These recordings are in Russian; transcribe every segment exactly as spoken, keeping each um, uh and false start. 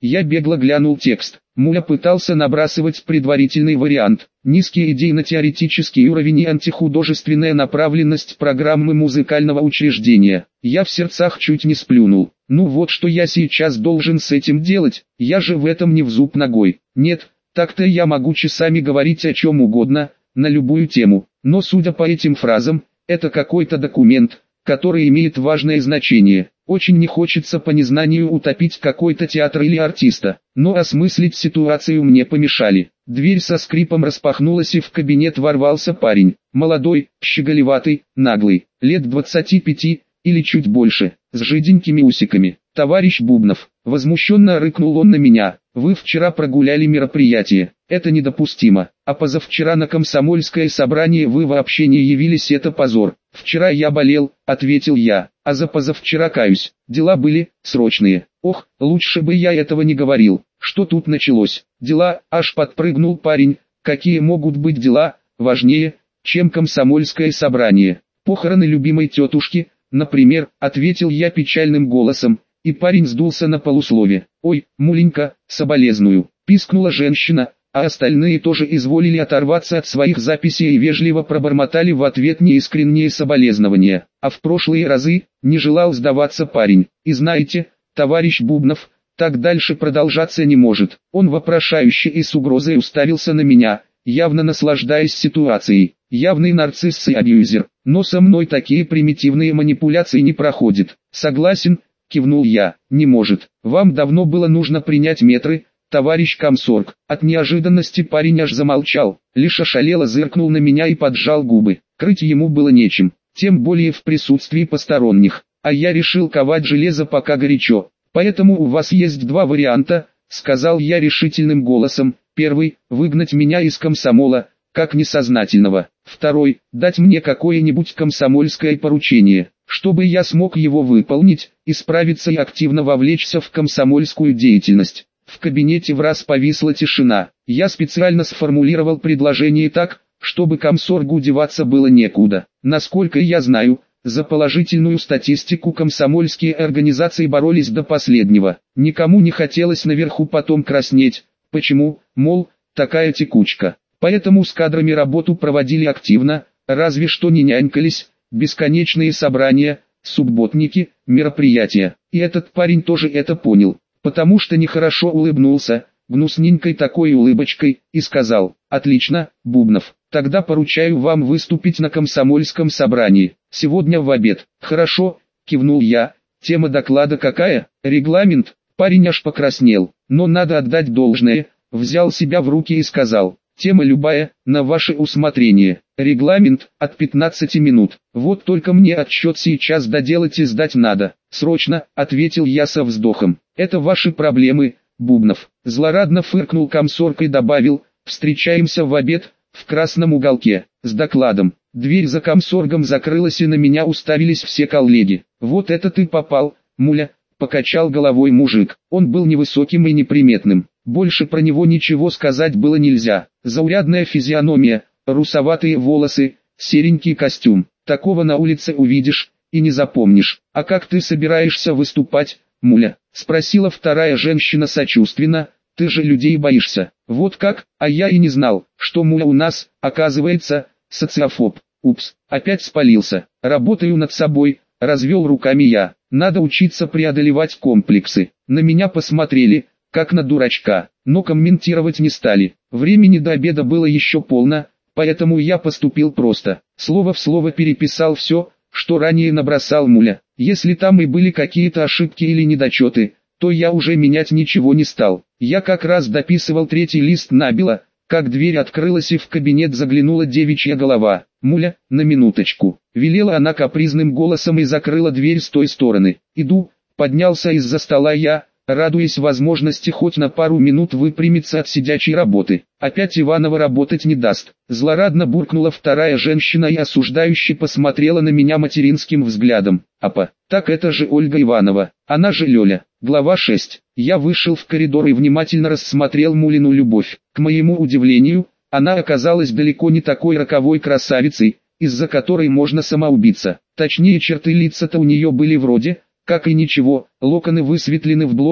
Я бегло глянул текст. Муля пытался набрасывать предварительный вариант. Низкий идейно-теоретический уровень и антихудожественная направленность программы музыкального учреждения. Я в сердцах чуть не сплюнул. Ну вот что я сейчас должен с этим делать, я же в этом не в зуб ногой. Нет, так-то я могу часами говорить о чем угодно, на любую тему. Но судя по этим фразам, это какой-то документ, который имеет важное значение. Очень не хочется по незнанию утопить какой-то театр или артиста, но осмыслить ситуацию мне помешали. Дверь со скрипом распахнулась и в кабинет ворвался парень. Молодой, щеголеватый, наглый, лет двадцати пяти, или чуть больше, с жиденькими усиками. «Товарищ Бубнов», возмущенно рыкнул он на меня, «вы вчера прогуляли мероприятие, это недопустимо, а позавчера на комсомольское собрание вы вообще не явились, это позор». «Вчера я болел», — ответил я, «а за позавчера каюсь, дела были, срочные». «Ох, лучше бы я этого не говорил, что тут началось?» «Дела», — аж подпрыгнул парень, «какие могут быть дела, важнее, чем комсомольское собрание?» «Похороны любимой тетушки, например», — ответил я печальным голосом, и парень сдулся на полуслове. «Ой, муленька, соболезную», — пискнула женщина, а остальные тоже изволили оторваться от своих записей и вежливо пробормотали в ответ неискренние соболезнования. А в прошлые разы не желал сдаваться парень. «И знаете, товарищ Бубнов, так дальше продолжаться не может». Он вопрошающе и с угрозой уставился на меня, явно наслаждаясь ситуацией. Явный нарцисс и абьюзер, но со мной такие примитивные манипуляции не проходят. «Согласен», — кивнул я, — «не может. Вам давно было нужно принять метры, товарищ комсорг». От неожиданности парень аж замолчал, лишь ошалело зыркнул на меня и поджал губы. Крыть ему было нечем, тем более в присутствии посторонних. А я решил ковать железо пока горячо. «Поэтому у вас есть два варианта», — сказал я решительным голосом. «Первый — выгнать меня из комсомола, как несознательного. Второй — дать мне какое-нибудь комсомольское поручение, чтобы я смог его выполнить, исправиться и активно вовлечься в комсомольскую деятельность». В кабинете враз повисла тишина. Я специально сформулировал предложение так, чтобы комсоргу деваться было некуда. Насколько я знаю, за положительную статистику комсомольские организации боролись до последнего. Никому не хотелось наверху потом краснеть. Почему, мол, такая текучка? Поэтому с кадрами работу проводили активно, разве что не нянькались, бесконечные собрания, субботники, мероприятия. И этот парень тоже это понял, потому что нехорошо улыбнулся, гнусненькой такой улыбочкой, и сказал: «Отлично, Бубнов, тогда поручаю вам выступить на комсомольском собрании, сегодня в обед». «Хорошо», кивнул я, «тема доклада какая?» «Регламент». Парень аж покраснел, но надо отдать должное, взял себя в руки и сказал: «Тема любая, на ваше усмотрение. Регламент от пятнадцати минут. Вот только мне отчет сейчас доделать и сдать надо. Срочно», ответил я со вздохом. «Это ваши проблемы, Бубнов». Злорадно фыркнул комсорг и добавил: «Встречаемся в обед, в красном уголке, с докладом». Дверь за комсоргом закрылась и на меня уставились все коллеги. «Вот это ты попал, муля», покачал головой мужик. Он был невысоким и неприметным. Больше про него ничего сказать было нельзя. Заурядная физиономия, русоватые волосы, серенький костюм. Такого на улице увидишь и не запомнишь. «А как ты собираешься выступать, муля?» спросила вторая женщина сочувственно. «Ты же людей боишься». «Вот как? А я и не знал, что муля у нас, оказывается, социофоб». «Упс, опять спалился. Работаю над собой», развел руками я. «Надо учиться преодолевать комплексы». На меня посмотрели, как на дурачка, но комментировать не стали. Времени до обеда было еще полно, поэтому я поступил просто. Слово в слово переписал все, что ранее набросал муля. Если там и были какие-то ошибки или недочеты, то я уже менять ничего не стал. Я как раз дописывал третий лист набело, как дверь открылась и в кабинет заглянула девичья голова. «Муля, на минуточку», велела она капризным голосом и закрыла дверь с той стороны. «Иду», поднялся из-за стола я, радуясь возможности хоть на пару минут выпрямиться от сидячей работы. «Опять Иванова работать не даст», злорадно буркнула вторая женщина и осуждающе посмотрела на меня материнским взглядом. «Апа, так это же Ольга Иванова, она же Лёля». Глава шесть. Я вышел в коридор и внимательно рассмотрел Мулину любовь. К моему удивлению, она оказалась далеко не такой роковой красавицей, из-за которой можно самоубиться. Точнее, черты лица-то у нее были вроде, как и ничего, локоны высветлены в блонд,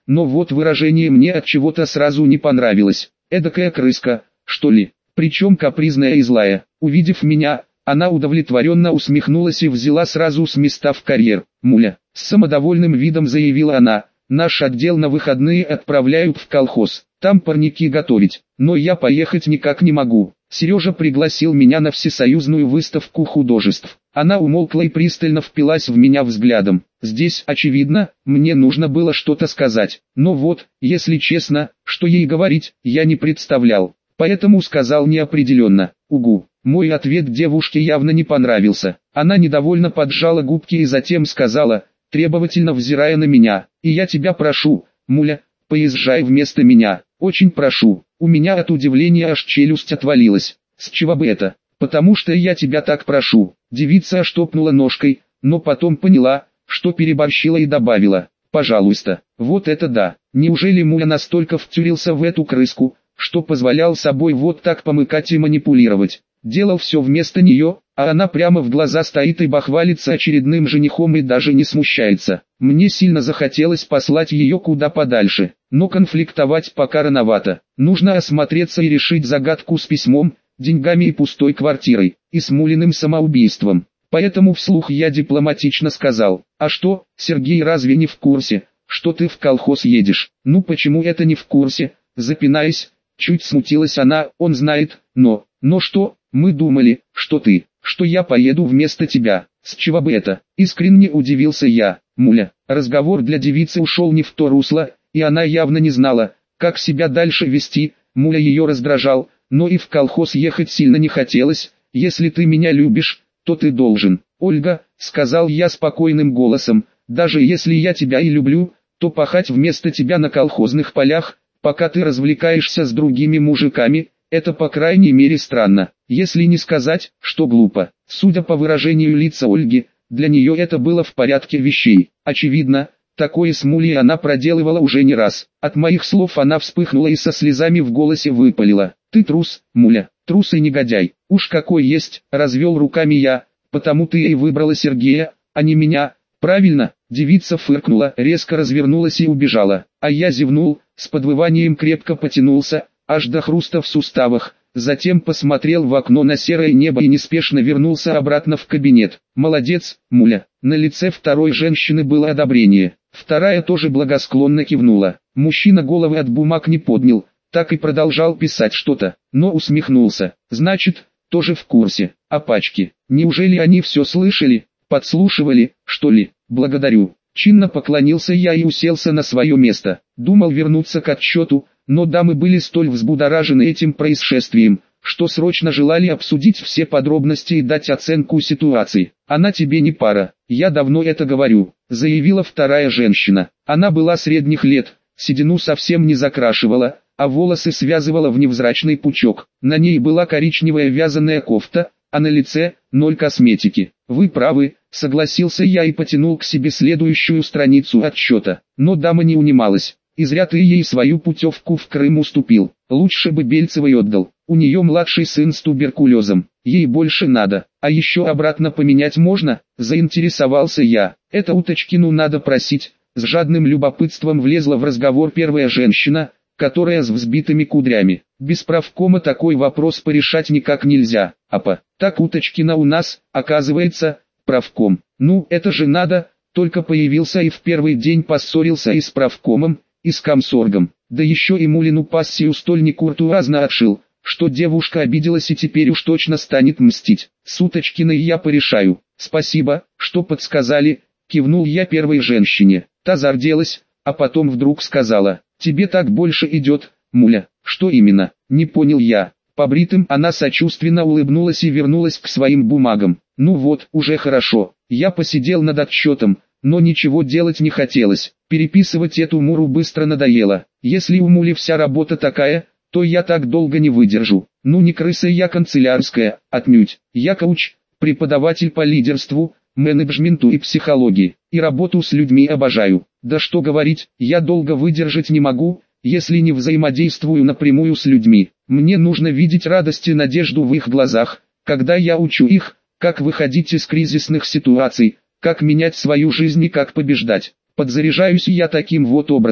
но вот выражение мне от чего-то сразу не понравилось. Эдакая крыска, что ли, причем капризная и злая. Увидев меня, она удовлетворенно усмехнулась и взяла сразу с места в карьер. «Муля», с самодовольным видом заявила она, «наш отдел на выходные отправляют в колхоз, там парники готовить, но я поехать никак не могу. Сережа пригласил меня на всесоюзную выставку художеств». Она умолкла и пристально впилась в меня взглядом. Здесь, очевидно, мне нужно было что-то сказать, но вот, если честно, что ей говорить, я не представлял. Поэтому сказал неопределенно: «Угу». Мой ответ девушке явно не понравился. Она недовольно поджала губки и затем сказала, требовательно взирая на меня: «И я тебя прошу, муля, поезжай вместо меня, очень прошу». У меня от удивления аж челюсть отвалилась. С чего бы это? «Потому что я тебя так прошу». Девица оштопнула ножкой, но потом поняла, что переборщила и добавила: «Пожалуйста». Вот это да! Неужели муля настолько втюрился в эту крыску, что позволял собой вот так помыкать и манипулировать? Делал все вместо нее, а она прямо в глаза стоит и бахвалится очередным женихом и даже не смущается. Мне сильно захотелось послать ее куда подальше, но конфликтовать пока рановато. Нужно осмотреться и решить загадку с письмом, деньгами и пустой квартирой, и с мулиным самоубийством. Поэтому вслух я дипломатично сказал: «А что, Сергей разве не в курсе, что ты в колхоз едешь?» «Ну почему это не в курсе?» Запинаясь, чуть смутилась она. «Он знает, но...» «Но что? Мы думали, что ты, что я поеду вместо тебя. С чего бы это?» Искренне удивился я. Муля, разговор для девицы ушел не в то русло, и она явно не знала, как себя дальше вести. Муля ее раздражал, но и в колхоз ехать сильно не хотелось. «Если ты меня любишь, то ты должен». «Ольга», — сказал я спокойным голосом, «даже если я тебя и люблю, то пахать вместо тебя на колхозных полях, пока ты развлекаешься с другими мужиками, это по крайней мере странно, если не сказать, что глупо». Судя по выражению лица Ольги, для нее это было в порядке вещей. Очевидно, такое с Мулей она проделывала уже не раз. От моих слов она вспыхнула и со слезами в голосе выпалила: «Ты трус, Муля, трус и негодяй». «Уж какой есть», — развел руками я, «потому ты и выбрала Сергея, а не меня, правильно?» Девица фыркнула, резко развернулась и убежала, а я зевнул, с подвыванием крепко потянулся, аж до хруста в суставах, затем посмотрел в окно на серое небо и неспешно вернулся обратно в кабинет. «Молодец, Муля». На лице второй женщины было одобрение, вторая тоже благосклонно кивнула. Мужчина головы от бумаг не поднял, так и продолжал писать что-то, но усмехнулся. «Значит, тоже в курсе. А пачки? Неужели они все слышали? Подслушивали, что ли?» «Благодарю». Чинно поклонился я и уселся на свое место. Думал вернуться к отчету, но дамы были столь взбудоражены этим происшествием, что срочно желали обсудить все подробности и дать оценку ситуации. «Она тебе не пара, я давно это говорю», — заявила вторая женщина. Она была средних лет, седину совсем не закрашивала, а волосы связывала в невзрачный пучок. На ней была коричневая вязаная кофта, а на лице — ноль косметики. «Вы правы», — согласился я и потянул к себе следующую страницу отчета. Но дама не унималась. «И зря ты ей свою путевку в Крым уступил. Лучше бы Бельцевой отдал. У нее младший сын с туберкулезом. Ей больше надо. А еще обратно поменять можно?» Заинтересовался я. «Это у Точкину надо просить». С жадным любопытством влезла в разговор первая женщина, которая с взбитыми кудрями. «Без правкома такой вопрос порешать никак нельзя, апа. Так у Точкина у нас, оказывается, правком. Ну, это же надо». Только появился и в первый день поссорился и с правкомом, и с комсоргом. Да еще и Мулину пассию столь некуртуазно отшил, что девушка обиделась и теперь уж точно станет мстить. «С Уточкиной я порешаю». «Спасибо, что подсказали», — кивнул я первой женщине. Та зарделась, а потом вдруг сказала: «Тебе так больше идет, Муля». «Что именно?» — не понял я. Побритым она сочувственно улыбнулась и вернулась к своим бумагам. «Ну вот, уже хорошо». Я посидел над отчетом, но ничего делать не хотелось. Переписывать эту Муру быстро надоело. Если у Мули вся работа такая, то я так долго не выдержу. Ну не крыса я канцелярская, отнюдь. Я коуч, преподаватель по лидерству, менеджменту и психологии. И работу с людьми обожаю. Да что говорить, я долго выдержать не могу, если не взаимодействую напрямую с людьми. Мне нужно видеть радость и надежду в их глазах, когда я учу их, как выходить из кризисных ситуаций, как менять свою жизнь и как побеждать. Подзаряжаюсь я таким вот образом.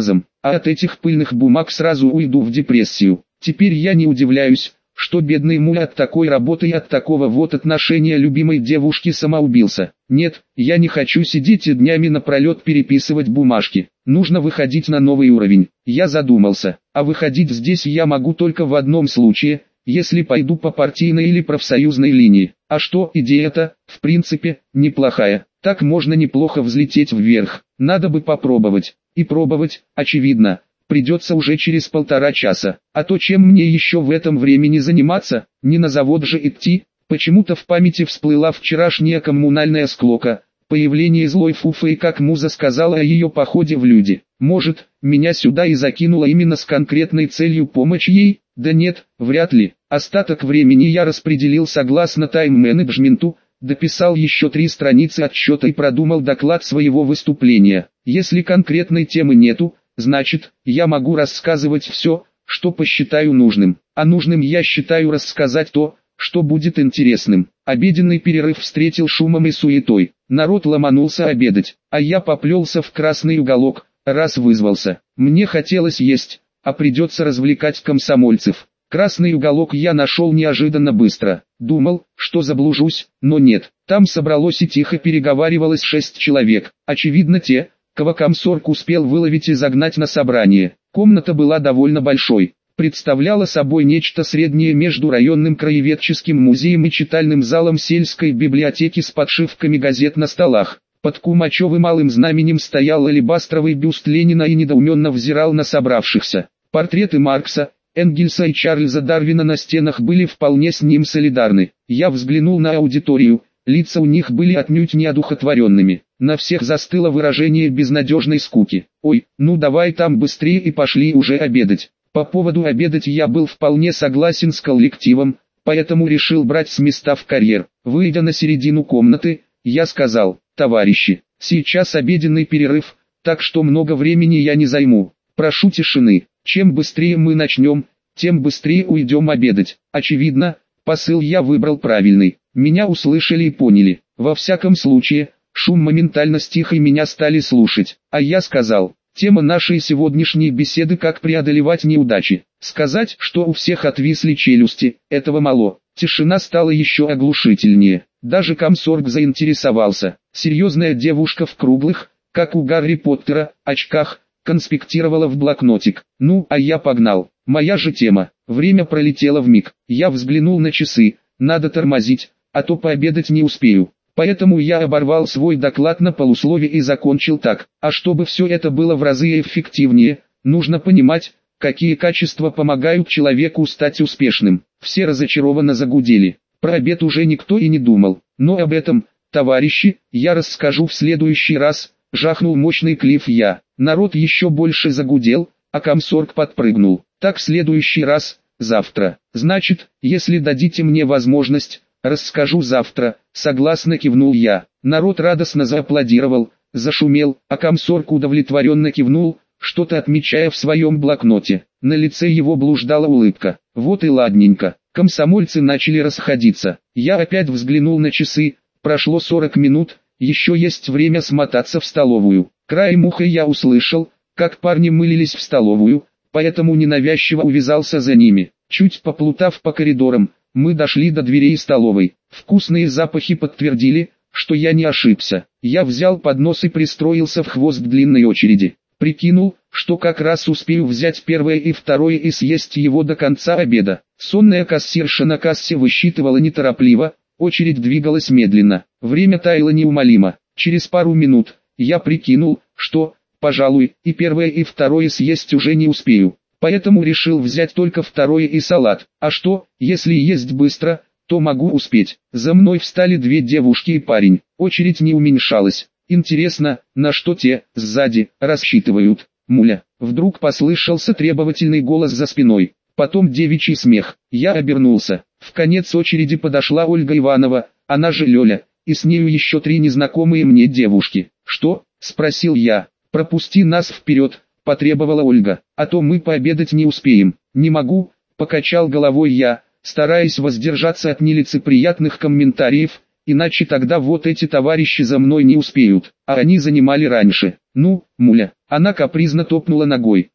а от этих пыльных бумаг сразу уйду в депрессию. Теперь я не удивляюсь, что бедный Муля от такой работы и от такого вот отношения любимой девушки самоубился. Нет, я не хочу сидеть и днями напролет переписывать бумажки. Нужно выходить на новый уровень. Я задумался, а выходить здесь я могу только в одном случае, если пойду по партийной или профсоюзной линии. А что, идея-то, в принципе, неплохая. Так можно неплохо взлететь вверх. Надо бы попробовать. И пробовать, очевидно, придется уже через полтора часа. А то чем мне еще в этом времени заниматься, не на завод же идти? Почему-то в памяти всплыла вчерашняя коммунальная склока, появление злой Фуфы и как Муза сказала о ее походе в люди. Может, меня сюда и закинуло именно с конкретной целью помочь ей? Да нет, вряд ли. Остаток времени я распределил согласно тайм-менеджменту, дописал еще три страницы отчета и продумал доклад своего выступления. Если конкретной темы нету, значит, я могу рассказывать все, что посчитаю нужным. А нужным я считаю рассказать то, что будет интересным. Обеденный перерыв встретил шумом и суетой. Народ ломанулся обедать, а я поплелся в красный уголок, раз вызвался. Мне хотелось есть, а придется развлекать комсомольцев. Красный уголок я нашел неожиданно быстро. Думал, что заблужусь, но нет. Там собралось и тихо переговаривалось шесть человек. Очевидно те, кого комсорг успел выловить и загнать на собрание. Комната была довольно большой. Представляла собой нечто среднее между районным краеведческим музеем и читальным залом сельской библиотеки с подшивками газет на столах. Под Кумачевым малым знаменем стоял алебастровый бюст Ленина и недоуменно взирал на собравшихся. Портреты Маркса, Энгельса и Чарльза Дарвина на стенах были вполне с ним солидарны. Я взглянул на аудиторию, лица у них были отнюдь не одухотворенными. На всех застыло выражение безнадежной скуки. «Ой, ну давай там быстрее и пошли уже обедать». По поводу обедать я был вполне согласен с коллективом, поэтому решил брать с места в карьер. Выйдя на середину комнаты, я сказал: «Товарищи, сейчас обеденный перерыв, так что много времени я не займу. Прошу тишины. Чем быстрее мы начнем, тем быстрее уйдем обедать». Очевидно, посыл я выбрал правильный. Меня услышали и поняли. Во всяком случае, шум моментально стих и меня стали слушать. А я сказал: «Тема нашей сегодняшней беседы — как преодолевать неудачи. Сказать, что у всех отвисли челюсти, этого мало». Тишина стала еще оглушительнее. Даже комсорг заинтересовался. Серьезная девушка в круглых, как у Гарри Поттера, очках, конспектировала в блокнотик. Ну, а я погнал. Моя же тема. Время пролетело вмиг. Я взглянул на часы. Надо тормозить, а то пообедать не успею. Поэтому я оборвал свой доклад на полуслове и закончил так: а чтобы все это было в разы эффективнее, нужно понимать, какие качества помогают человеку стать успешным. Все разочарованно загудели. Про обед уже никто и не думал. Но об этом, товарищи, я расскажу в следующий раз, жахнул мощный клифф я. Народ еще больше загудел, а комсорг подпрыгнул. Так в следующий раз, завтра. Значит, если дадите мне возможность, расскажу завтра, согласно кивнул я. Народ радостно зааплодировал, зашумел, а комсорг удовлетворенно кивнул, что-то отмечая в своем блокноте. На лице его блуждала улыбка. Вот и ладненько. Комсомольцы начали расходиться. Я опять взглянул на часы, прошло сорок минут, еще есть время смотаться в столовую. Краем уха я услышал, как парни мылились в столовую, поэтому ненавязчиво увязался за ними. Чуть поплутав по коридорам, мы дошли до дверей столовой. Вкусные запахи подтвердили, что я не ошибся. Я взял поднос и пристроился в хвост длинной очереди. Прикинул, что как раз успею взять первое и второе и съесть его до конца обеда. Сонная кассирша на кассе высчитывала неторопливо, очередь двигалась медленно. Время таяло неумолимо. Через пару минут я прикинул, что, пожалуй, и первое и второе съесть уже не успею. Поэтому решил взять только второе и салат. А что, если есть быстро, то могу успеть. За мной встали две девушки и парень. Очередь не уменьшалась. Интересно, на что те, сзади, рассчитывают. Муля. Вдруг послышался требовательный голос за спиной. Потом девичий смех. Я обернулся. В конец очереди подошла Ольга Иванова, она же Лёля, и с нею еще три незнакомые мне девушки. «Что?» – спросил я. «Пропусти нас вперед», – потребовала Ольга, – «а то мы пообедать не успеем». «Не могу», – покачал головой я, стараясь воздержаться от нелицеприятных комментариев, иначе тогда вот эти товарищи за мной не успеют, а они занимали раньше. «Ну, Муля». Она капризно топнула ногой.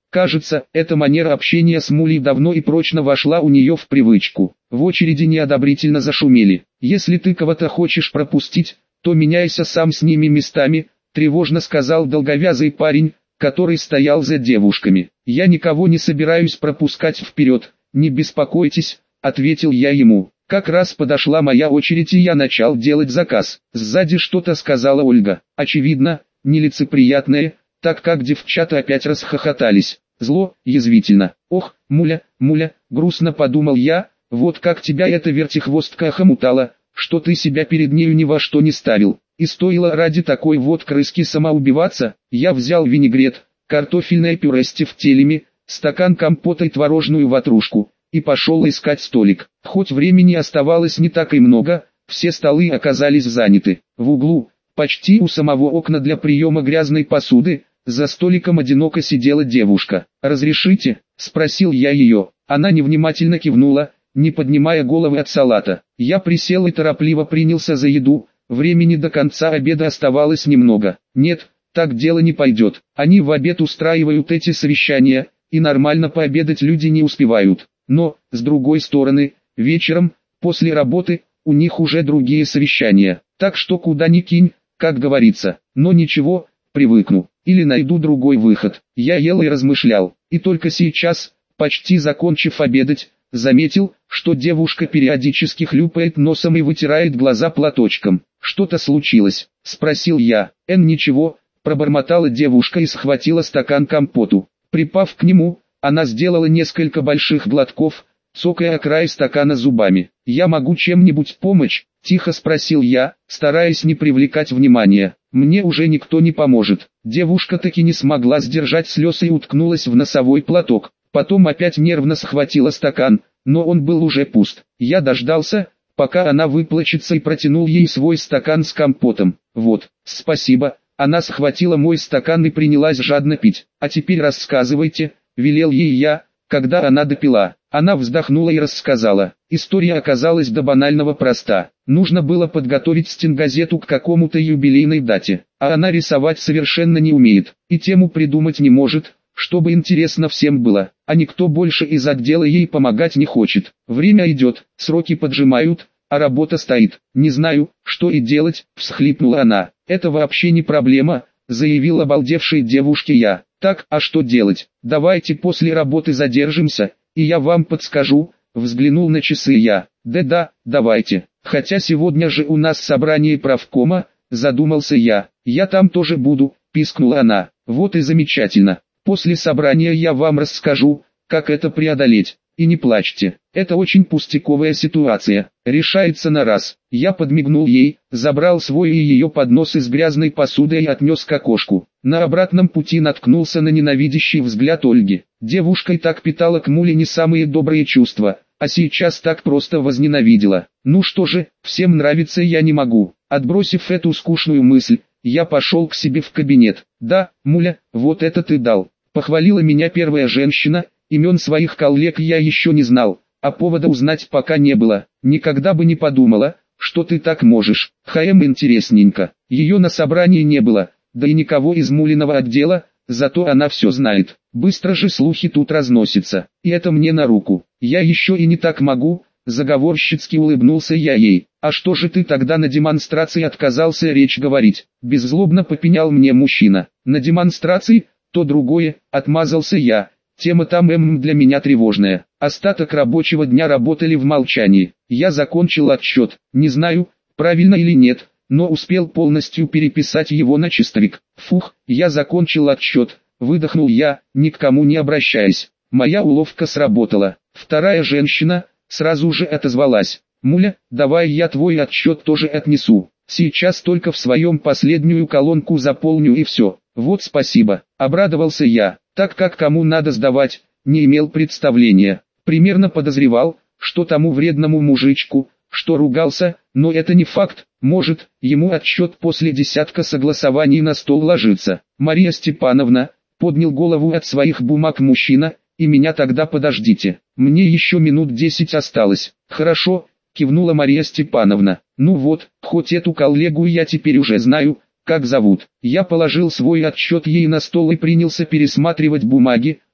Кажется, эта манера общения с Мулей давно и прочно вошла у нее в привычку. В очереди неодобрительно зашумели. «Если ты кого-то хочешь пропустить, то меняйся сам с ними местами», тревожно сказал долговязый парень, который стоял за девушками. «Я никого не собираюсь пропускать вперед, не беспокойтесь», ответил я ему. Как раз подошла моя очередь, и я начал делать заказ. Сзади что-то сказала Ольга, очевидно, нелицеприятное, так как девчата опять расхохотались. Зло, язвительно. «Ох, Муля, Муля», грустно подумал я, вот как тебя эта вертихвостка охомутала, что ты себя перед нею ни во что не ставил. И стоило ради такой вот крыски самоубиваться. Я взял винегрет, картофельное пюре с тефтелями, стакан компота и творожную ватрушку, и пошел искать столик. Хоть времени оставалось не так и много, все столы оказались заняты. В углу, почти у самого окна для приема грязной посуды, за столиком одиноко сидела девушка. «Разрешите?» – спросил я ее. Она невнимательно кивнула, не поднимая головы от салата. Я присел и торопливо принялся за еду. Времени до конца обеда оставалось немного. Нет, так дело не пойдет. Они в обед устраивают эти совещания, и нормально пообедать люди не успевают. Но, с другой стороны, вечером, после работы, у них уже другие совещания. Так что куда ни кинь, как говорится. Но ничего, привыкну. Или найду другой выход. Я ел и размышлял. И только сейчас, почти закончив обедать, заметил, что девушка периодически хлюпает носом и вытирает глаза платочком. «Что-то случилось?» – спросил я. «Эн, ничего», – пробормотала девушка и схватила стакан компоту. Припав к нему, она сделала несколько больших глотков, цокая о край стакана зубами. «Я могу чем-нибудь помочь?» – тихо спросил я, стараясь не привлекать внимания. «Мне уже никто не поможет». Девушка таки не смогла сдержать слез и уткнулась в носовой платок. Потом опять нервно схватила стакан, но он был уже пуст. Я дождался, пока она выплачется, и протянул ей свой стакан с компотом. «Вот, спасибо». Она схватила мой стакан и принялась жадно пить. «А теперь рассказывайте», — велел ей я, когда она допила. Она вздохнула и рассказала. История оказалась до банального проста. Нужно было подготовить стенгазету к какому-то юбилейной дате, а она рисовать совершенно не умеет, и тему придумать не может, чтобы интересно всем было, а никто больше из отдела ей помогать не хочет. Время идет, сроки поджимают, а работа стоит. «Не знаю, что и делать», — всхлипнула она. «Это вообще не проблема», — заявил обалдевшей девушке я. «Так, а что делать? Давайте после работы задержимся, и я вам подскажу», — взглянул на часы я. «Да-да, давайте. Хотя сегодня же у нас собрание правкома», — задумался я. «Я там тоже буду», — пискнула она. «Вот и замечательно. После собрания я вам расскажу, как это преодолеть. И не плачьте, это очень пустяковая ситуация, решается на раз». Я подмигнул ей, забрал свой и ее поднос из грязной посуды и отнес к окошку. На обратном пути наткнулся на ненавидящий взгляд Ольги. Девушка и так питала к Муле не самые добрые чувства, а сейчас так просто возненавидела. Ну что же, всем нравится я не могу. Отбросив эту скучную мысль, я пошел к себе в кабинет. «Да, Муля, вот это ты дал», — похвалила меня первая женщина. Имен своих коллег я еще не знал, а повода узнать пока не было. «Никогда бы не подумала, что ты так можешь». Хм, интересненько. Ее на собрании не было, да и никого из Мулиного отдела, зато она все знает. Быстро же слухи тут разносятся, и это мне на руку. Я еще и не так могу, заговорщицки улыбнулся я ей. «А что же ты тогда на демонстрации отказался речь говорить?» Беззлобно попенял мне мужчина. «На демонстрации? То другое», отмазался я. Тема там эм для меня тревожная. Остаток рабочего дня работали в молчании. Я закончил отчет. Не знаю, правильно или нет, но успел полностью переписать его на чистовик. Фух, я закончил отчет. Выдохнул я, ни к кому не обращаясь. Моя уловка сработала. Вторая женщина сразу же отозвалась. «Муля, давай я твой отчет тоже отнесу. Сейчас только в своем последнюю колонку заполню и все». «Вот спасибо», — обрадовался я, так как кому надо сдавать, не имел представления. Примерно подозревал, что тому вредному мужичку, что ругался, но это не факт, может, ему отчет после десятка согласований на стол ложится. «Мария Степановна», — поднял голову от своих бумаг мужчина, — «и меня тогда подождите, мне еще минут десять осталось». «Хорошо», — кивнула Мария Степановна. «Ну вот, хоть эту коллегу я теперь уже знаю, как зовут». Я положил свой отчет ей на стол и принялся пересматривать бумаги,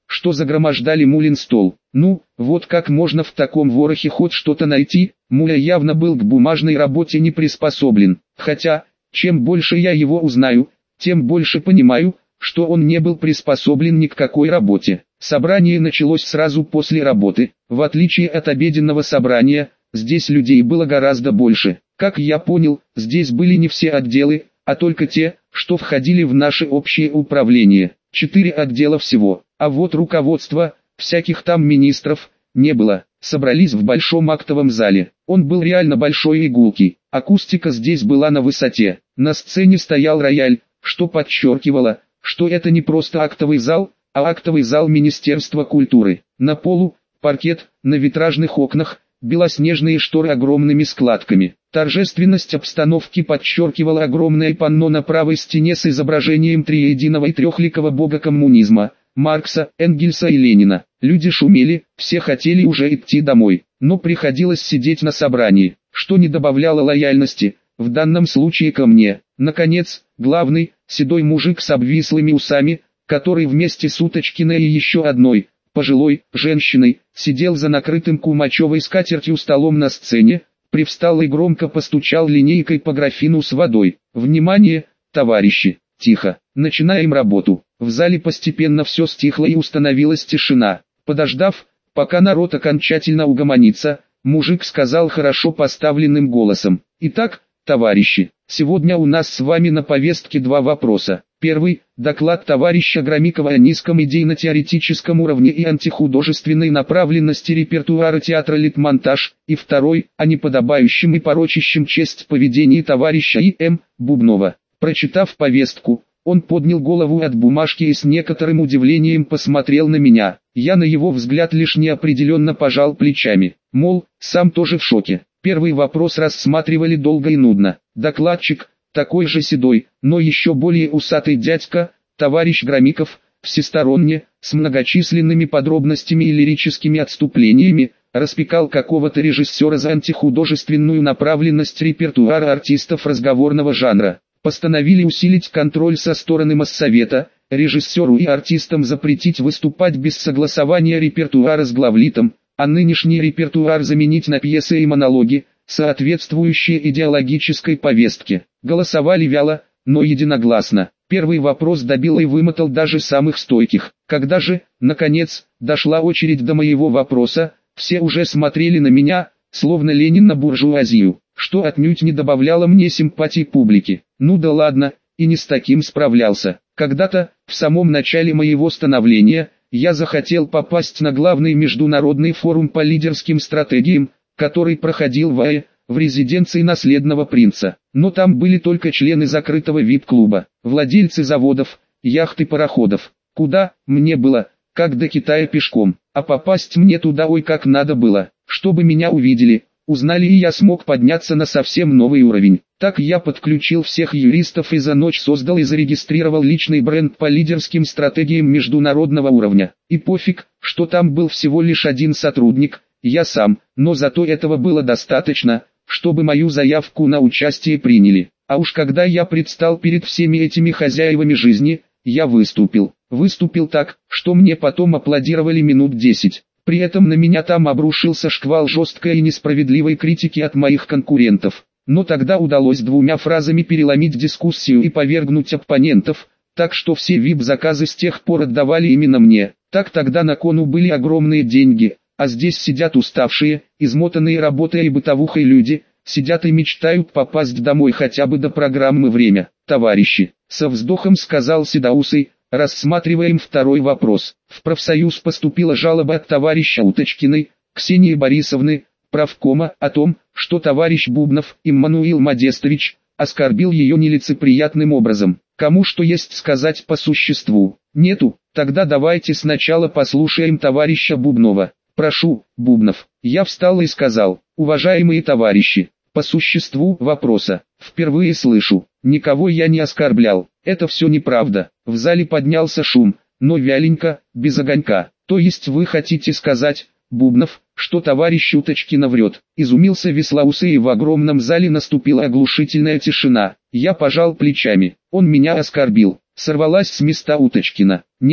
что загромождали Мулин стол. Ну, вот как можно в таком ворохе хоть что-то найти? Муля явно был к бумажной работе не приспособлен. Хотя, чем больше я его узнаю, тем больше понимаю, что он не был приспособлен ни к какой работе. Собрание началось сразу после работы. В отличие от обеденного собрания, здесь людей было гораздо больше. Как я понял, здесь были не все отделы, а только те, что входили в наше общее управление. Четыре отдела всего, а вот руководства, всяких там министров, не было. Собрались в большом актовом зале. Он был реально большой и гулкий. Акустика здесь была на высоте. На сцене стоял рояль, что подчеркивало, что это не просто актовый зал, а актовый зал Министерства культуры. На полу, паркет, на витражных окнах, белоснежные шторы огромными складками. Торжественность обстановки подчеркивало огромное панно на правой стене с изображением триединого и трехликого бога коммунизма, Маркса, Энгельса и Ленина. Люди шумели, все хотели уже идти домой, но приходилось сидеть на собрании, что не добавляло лояльности, в данном случае ко мне. Наконец, главный, седой мужик с обвислыми усами, который вместе с Уточкиной и еще одной, пожилой, женщиной, сидел за накрытым кумачевой скатертью столом на сцене, привстал и громко постучал линейкой по графину с водой. «Внимание, товарищи! Тихо! Начинаем работу!» В зале постепенно все стихло и установилась тишина. Подождав, пока народ окончательно угомонится, мужик сказал хорошо поставленным голосом: «Итак, товарищи, сегодня у нас с вами на повестке два вопроса. Первый – доклад товарища Громикова о низком идейно-теоретическом уровне и антихудожественной направленности репертуара театра «Литмонтаж», и второй – о неподобающем и порочащем честь поведении товарища И М Бубнова. Прочитав повестку, он поднял голову от бумажки и с некоторым удивлением посмотрел на меня. Я на его взгляд лишь неопределенно пожал плечами, мол, сам тоже в шоке. Первый вопрос рассматривали долго и нудно. Докладчик, такой же седой, но еще более усатый дядька, товарищ Громиков, всесторонне, с многочисленными подробностями и лирическими отступлениями, распекал какого-то режиссера за антихудожественную направленность репертуара артистов разговорного жанра. Постановили усилить контроль со стороны Моссовета, режиссеру и артистам запретить выступать без согласования репертуара с главлитом, а нынешний репертуар заменить на пьесы и монологи, соответствующие идеологической повестке. Голосовали вяло, но единогласно. Первый вопрос добил и вымотал даже самых стойких. Когда же, наконец, дошла очередь до моего вопроса, все уже смотрели на меня, словно Ленин на буржуазию, что отнюдь не добавляло мне симпатий публики. Ну да ладно, и не с таким справлялся. Когда-то, в самом начале моего становления, я захотел попасть на главный международный форум по лидерским стратегиям, который проходил в АЭ, в резиденции наследного принца. Но там были только члены закрытого вип-клуба, владельцы заводов, яхт и пароходов. Куда, мне было, как до Китая пешком, а попасть мне туда ой как надо было, чтобы меня увидели, узнали и я смог подняться на совсем новый уровень. Так я подключил всех юристов и за ночь создал и зарегистрировал личный бренд по лидерским стратегиям международного уровня. И пофиг, что там был всего лишь один сотрудник, я сам, но зато этого было достаточно, чтобы мою заявку на участие приняли. А уж когда я предстал перед всеми этими хозяевами жизни, я выступил. Выступил так, что мне потом аплодировали минут десять. При этом на меня там обрушился шквал жесткой и несправедливой критики от моих конкурентов. Но тогда удалось двумя фразами переломить дискуссию и повергнуть оппонентов, так что все вип-заказы с тех пор отдавали именно мне. Так тогда на кону были огромные деньги, а здесь сидят уставшие, измотанные работой и бытовухой люди, сидят и мечтают попасть домой хотя бы до программы «Время». Товарищи, со вздохом сказал Седоусый, рассматриваем второй вопрос. В профсоюз поступила жалоба от товарища Уточкиной, Ксении Борисовны, правкома, о том, что товарищ Бубнов, Иммануил Модестович, оскорбил ее нелицеприятным образом. Кому что есть сказать по существу? Нету? Тогда давайте сначала послушаем товарища Бубнова. Прошу, Бубнов. Я встал и сказал: уважаемые товарищи, по существу вопроса, впервые слышу, никого я не оскорблял, это все неправда. В зале поднялся шум, но вяленько, без огонька. То есть вы хотите сказать, Бубнов, что товарищ Уточкина врет? Изумился Веслоусый, и в огромном зале наступила оглушительная тишина. Я пожал плечами. Он меня оскорбил. Сорвалась с места Уточкина. Нет,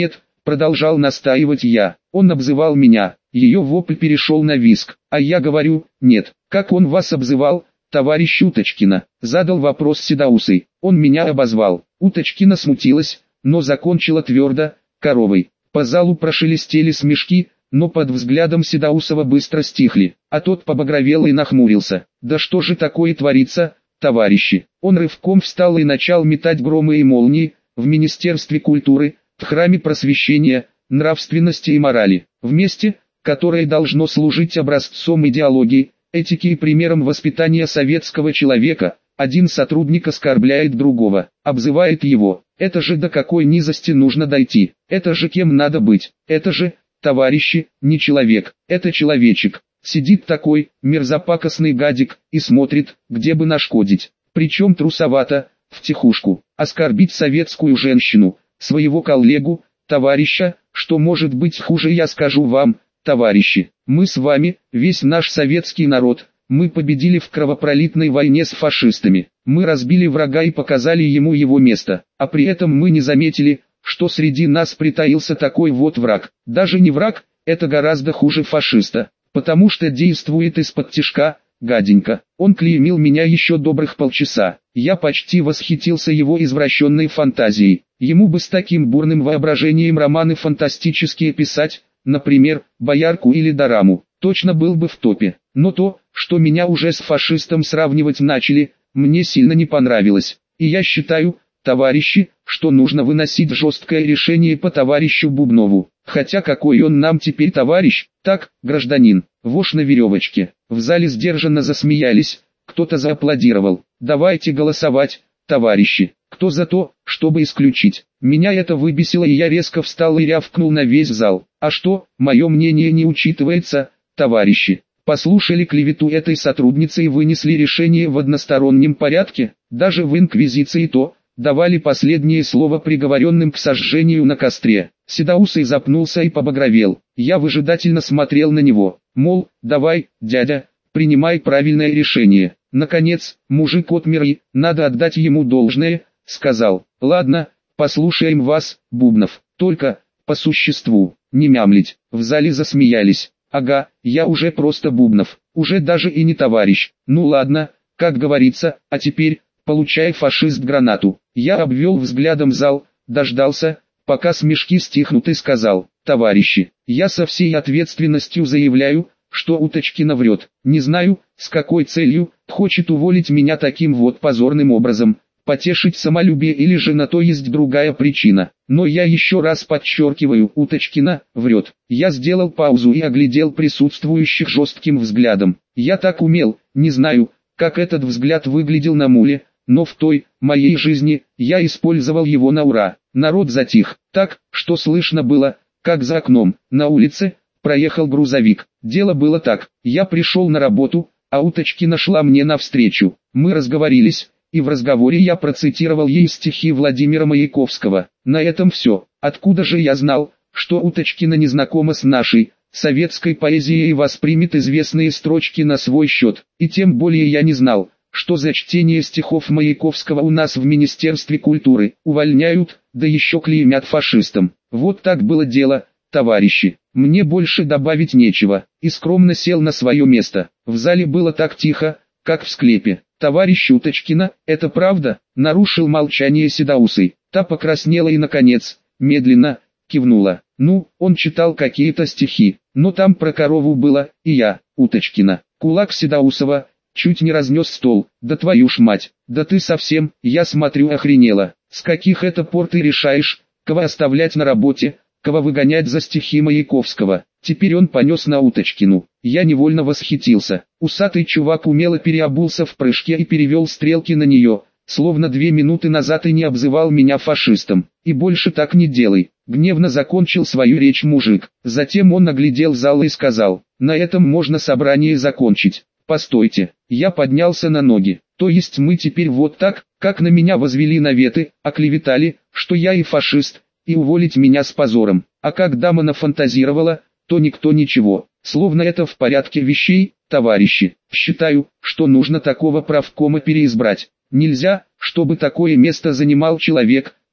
продолжал настаивать я. Он обзывал меня, ее вопль перешел на визг, а я говорю, нет. Как он вас обзывал, товарищ Уточкина? Задал вопрос Седоусый. Он меня обозвал. Уточкина смутилась, но закончила твердо, коровой. По залу прошелестели смешки, но под взглядом Седоусова быстро стихли, а тот побагровел и нахмурился. Да что же такое творится, товарищи? Он рывком встал и начал метать громы и молнии, в Министерстве культуры, в храме просвещения, нравственности и морали, в месте, которое должно служить образцом идеологии, этики и примером воспитания советского человека. Один сотрудник оскорбляет другого, обзывает его. Это же до какой низости нужно дойти? Это же кем надо быть? Это же, товарищи, не человек, это человечек. Сидит такой, мерзопакостный гадик, и смотрит, где бы нашкодить. Причем трусовато, втихушку, оскорбить советскую женщину, своего коллегу, товарища. Что может быть хуже, я скажу вам, товарищи. Мы с вами, весь наш советский народ, мы победили в кровопролитной войне с фашистами. Мы разбили врага и показали ему его место, а при этом мы не заметили, что среди нас притаился такой вот враг. Даже не враг, это гораздо хуже фашиста, потому что действует из-под тишка, гаденько. Он клеймил меня еще добрых полчаса. Я почти восхитился его извращенной фантазией. Ему бы с таким бурным воображением романы фантастические писать, например, «Боярку» или «Дораму». Точно был бы в топе. Но то, что меня уже с фашистом сравнивать начали, мне сильно не понравилось. И я считаю, товарищи, что нужно выносить жесткое решение по товарищу Бубнову. Хотя какой он нам теперь товарищ? Так, гражданин, вошь на веревочке. В зале сдержанно засмеялись, кто-то зааплодировал. Давайте голосовать, товарищи. Кто за то, чтобы исключить? Меня это выбесило, и я резко встал и рявкнул на весь зал. А что, мое мнение не учитывается, товарищи? Послушали клевету этой сотрудницы и вынесли решение в одностороннем порядке? Даже в инквизиции то, давали последнее слово приговоренным к сожжению на костре. Седоусый запнулся и побагровел. Я выжидательно смотрел на него, мол, давай, дядя, принимай правильное решение. Наконец, мужик отмер и, надо отдать ему должное, сказал, ладно, послушаем вас, Бубнов, только, по существу, не мямлить. В зале засмеялись. Ага, я уже просто Бубнов, уже даже и не товарищ. Ну ладно, как говорится, а теперь, получай, фашист, гранату. Я обвел взглядом зал, дождался, пока смешки стихнут, и сказал, товарищи, я со всей ответственностью заявляю, что Уточкина врет. Не знаю, с какой целью, хочет уволить меня таким вот позорным образом, потешить самолюбие или же на то есть другая причина. Но я еще раз подчеркиваю, Уточкина врет. Я сделал паузу и оглядел присутствующих жестким взглядом. Я так умел, не знаю, как этот взгляд выглядел на муле, но в той, моей жизни, я использовал его на ура. Народ затих, так, что слышно было, как за окном, на улице, проехал грузовик. Дело было так, я пришел на работу, а Уточкина шла мне навстречу. Мы разговорились, и в разговоре я процитировал ей стихи Владимира Маяковского. На этом все. Откуда же я знал, что Уточкина не знакома с нашей, советской поэзией и воспримет известные строчки на свой счет? И тем более я не знал, что за чтение стихов Маяковского у нас в Министерстве культуры увольняют, да еще клеймят фашистом. Вот так было дело, товарищи. Мне больше добавить нечего, и скромно сел на свое место. В зале было так тихо, как в склепе. Товарищ Уточкина, это правда? Нарушил молчание Седоусый. Та покраснела и, наконец, медленно кивнула. Ну, он читал какие-то стихи, но там про корову было, и я, Уточкина. Кулак Седоусова чуть не разнес стол. Да твою ж мать, да ты совсем, я смотрю, охренела. С каких это пор ты решаешь, кого оставлять на работе, кого выгонять за стихи Маяковского? Теперь он понес на Уточкину. Я невольно восхитился. Усатый чувак умело переобулся в прыжке и перевел стрелки на нее, словно две минуты назад и не обзывал меня фашистом. И больше так не делай. Гневно закончил свою речь мужик. Затем он оглядел зал и сказал, на этом можно собрание закончить. Постойте, я поднялся на ноги. То есть мы теперь вот так, как на меня возвели наветы, оклеветали, что я и фашист, и уволить меня с позором. А как дама нафантазировала, то никто ничего. Словно это в порядке вещей, товарищи. Считаю, что нужно такого правкома переизбрать. Нельзя, чтобы такое место занимал человек,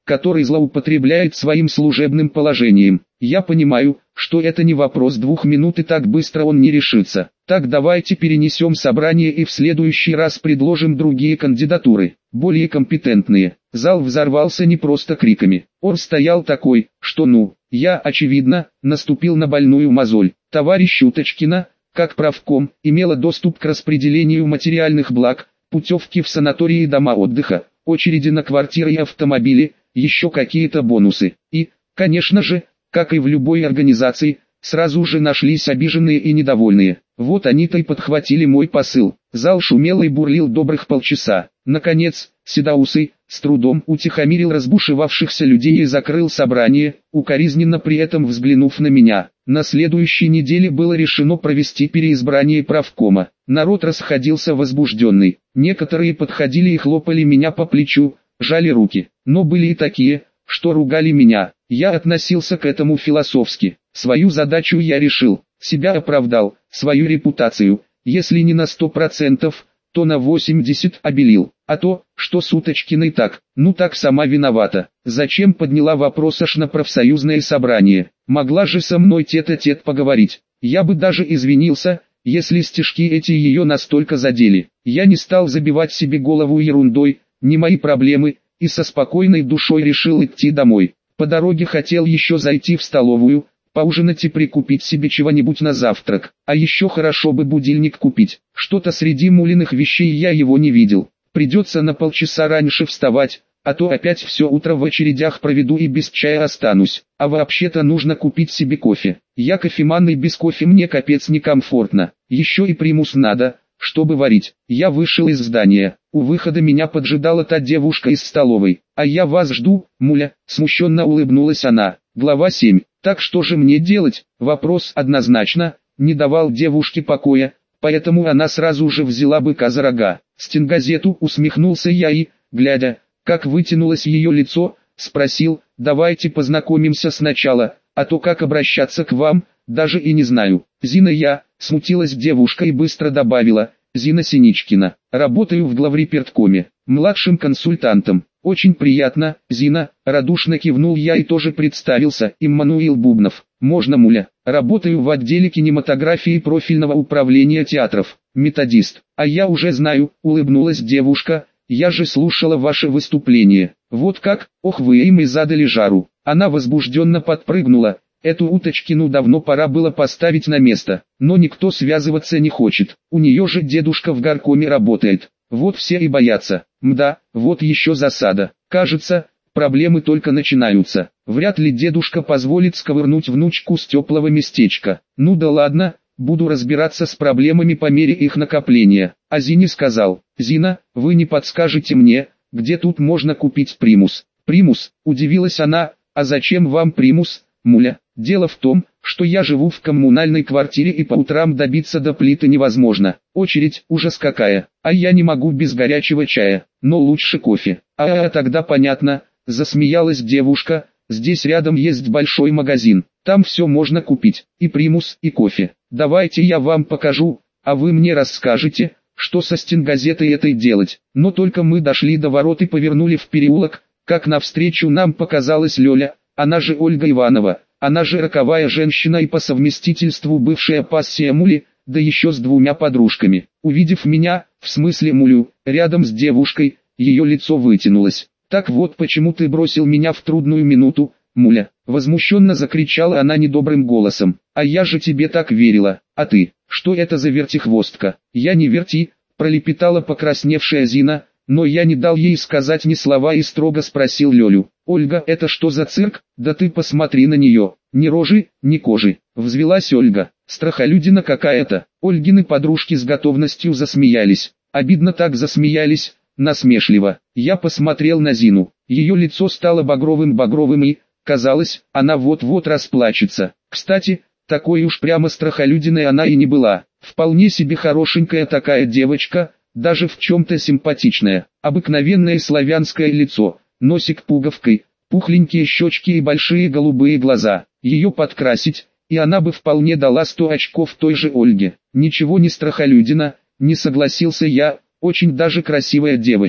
который злоупотребляет своим служебным положением. Я понимаю, что это не вопрос двух минут и так быстро он не решится. Так давайте перенесем собрание и в следующий раз предложим другие кандидатуры, более компетентные. Зал взорвался не просто криками. Ор стоял такой, что ну, я, очевидно, наступил на больную мозоль. Товарищ Уточкина, как правком, имела доступ к распределению материальных благ, путевки в санатории и дома отдыха, очереди на квартиры и автомобили, еще какие-то бонусы. И, конечно же, как и в любой организации, сразу же нашлись обиженные и недовольные. Вот они-то и подхватили мой посыл. Зал шумел и бурлил добрых полчаса. Наконец, Седоусый, с трудом утихомирил разбушевавшихся людей и закрыл собрание, укоризненно при этом взглянув на меня. На следующей неделе было решено провести переизбрание правкома. Народ расходился возбужденный. Некоторые подходили и хлопали меня по плечу, жали руки. Но были и такие, что ругали меня. Я относился к этому философски. Свою задачу я решил, себя оправдал, свою репутацию, если не на сто процентов, то на восемьдесят обелил. А то, что с Уточкиной так, ну так сама виновата. Зачем подняла вопрос аж на профсоюзное собрание? Могла же со мной тет-а-тет поговорить. Я бы даже извинился, если стишки эти ее настолько задели. Я не стал забивать себе голову ерундой, не мои проблемы, и со спокойной душой решил идти домой. По дороге хотел еще зайти в столовую, поужинать и прикупить себе чего-нибудь на завтрак. А еще хорошо бы будильник купить. Что-то среди мулиных вещей я его не видел. Придется на полчаса раньше вставать, а то опять все утро в очередях проведу и без чая останусь. А вообще-то нужно купить себе кофе. Я кофеман и без кофе мне капец некомфортно. Еще и примус надо, чтобы варить. Я вышел из здания. У выхода меня поджидала та девушка из столовой. «А я вас жду, муля», смущенно улыбнулась она. Глава семь. Так что же мне делать? Вопрос однозначно не давал девушке покоя, поэтому она сразу же взяла быка за рога. «Стенгазету», усмехнулся я и, глядя, как вытянулось ее лицо, спросил: «Давайте познакомимся сначала, а то как обращаться к вам, даже и не знаю». «Зина я», смутилась девушка и быстро добавила: «Зина Синичкина, работаю в главреперткоме, младшим консультантом». «Очень приятно, Зина», радушно кивнул я и тоже представился: «Иммануил Бубнов». «Можно, муля, работаю в отделе кинематографии профильного управления театров, методист». «А я уже знаю», улыбнулась девушка, «я же слушала ваше выступление». «Вот как? Ох, вы им и задали жару». Она возбужденно подпрыгнула. Эту Уточкину давно пора было поставить на место, но никто связываться не хочет. У нее же дедушка в горкоме работает. Вот все и боятся. Мда, вот еще засада. Кажется, проблемы только начинаются. Вряд ли дедушка позволит сковырнуть внучку с теплого местечка. Ну да ладно, буду разбираться с проблемами по мере их накопления. А Зине сказал: «Зина, вы не подскажете мне, где тут можно купить примус?» «Примус?» – удивилась она. «А зачем вам примус, муля?» «Дело в том, что я живу в коммунальной квартире и по утрам добиться до плиты невозможно. Очередь, ужас какая, а я не могу без горячего чая, но лучше кофе». «А, -а, -а тогда понятно», засмеялась девушка, «здесь рядом есть большой магазин, там все можно купить, и примус, и кофе. Давайте я вам покажу, а вы мне расскажете, что со стенгазетой этой делать». Но только мы дошли до ворот и повернули в переулок, как навстречу нам показалась Лёля, она же Ольга Иванова. Она же роковая женщина и по совместительству бывшая пассия мули, да еще с двумя подружками. Увидев меня, в смысле мулю, рядом с девушкой, ее лицо вытянулось. «Так вот почему ты бросил меня в трудную минуту, муля», возмущенно закричала она недобрым голосом. «А я же тебе так верила, а ты, что это за вертихвостка?» «Я не верти», пролепетала покрасневшая Зина, но я не дал ей сказать ни слова и строго спросил Лёлю: «Ольга, это что за цирк? Да ты посмотри на нее, ни рожи, ни кожи». Взвелась Ольга: «Страхолюдина какая-то». Ольгины подружки с готовностью засмеялись. Обидно так засмеялись, насмешливо. Я посмотрел на Зину. Ее лицо стало багровым-багровым и, казалось, она вот-вот расплачется. Кстати, такой уж прямо страхолюдиной она и не была. Вполне себе хорошенькая такая девочка, даже в чем-то симпатичная. Обыкновенное славянское лицо, носик пуговкой, пухленькие щечки и большие голубые глаза. Ее подкрасить, и она бы вполне дала сто очков той же Ольге. «Ничего не страхолюдина», не согласился я, «очень даже красивая девочка».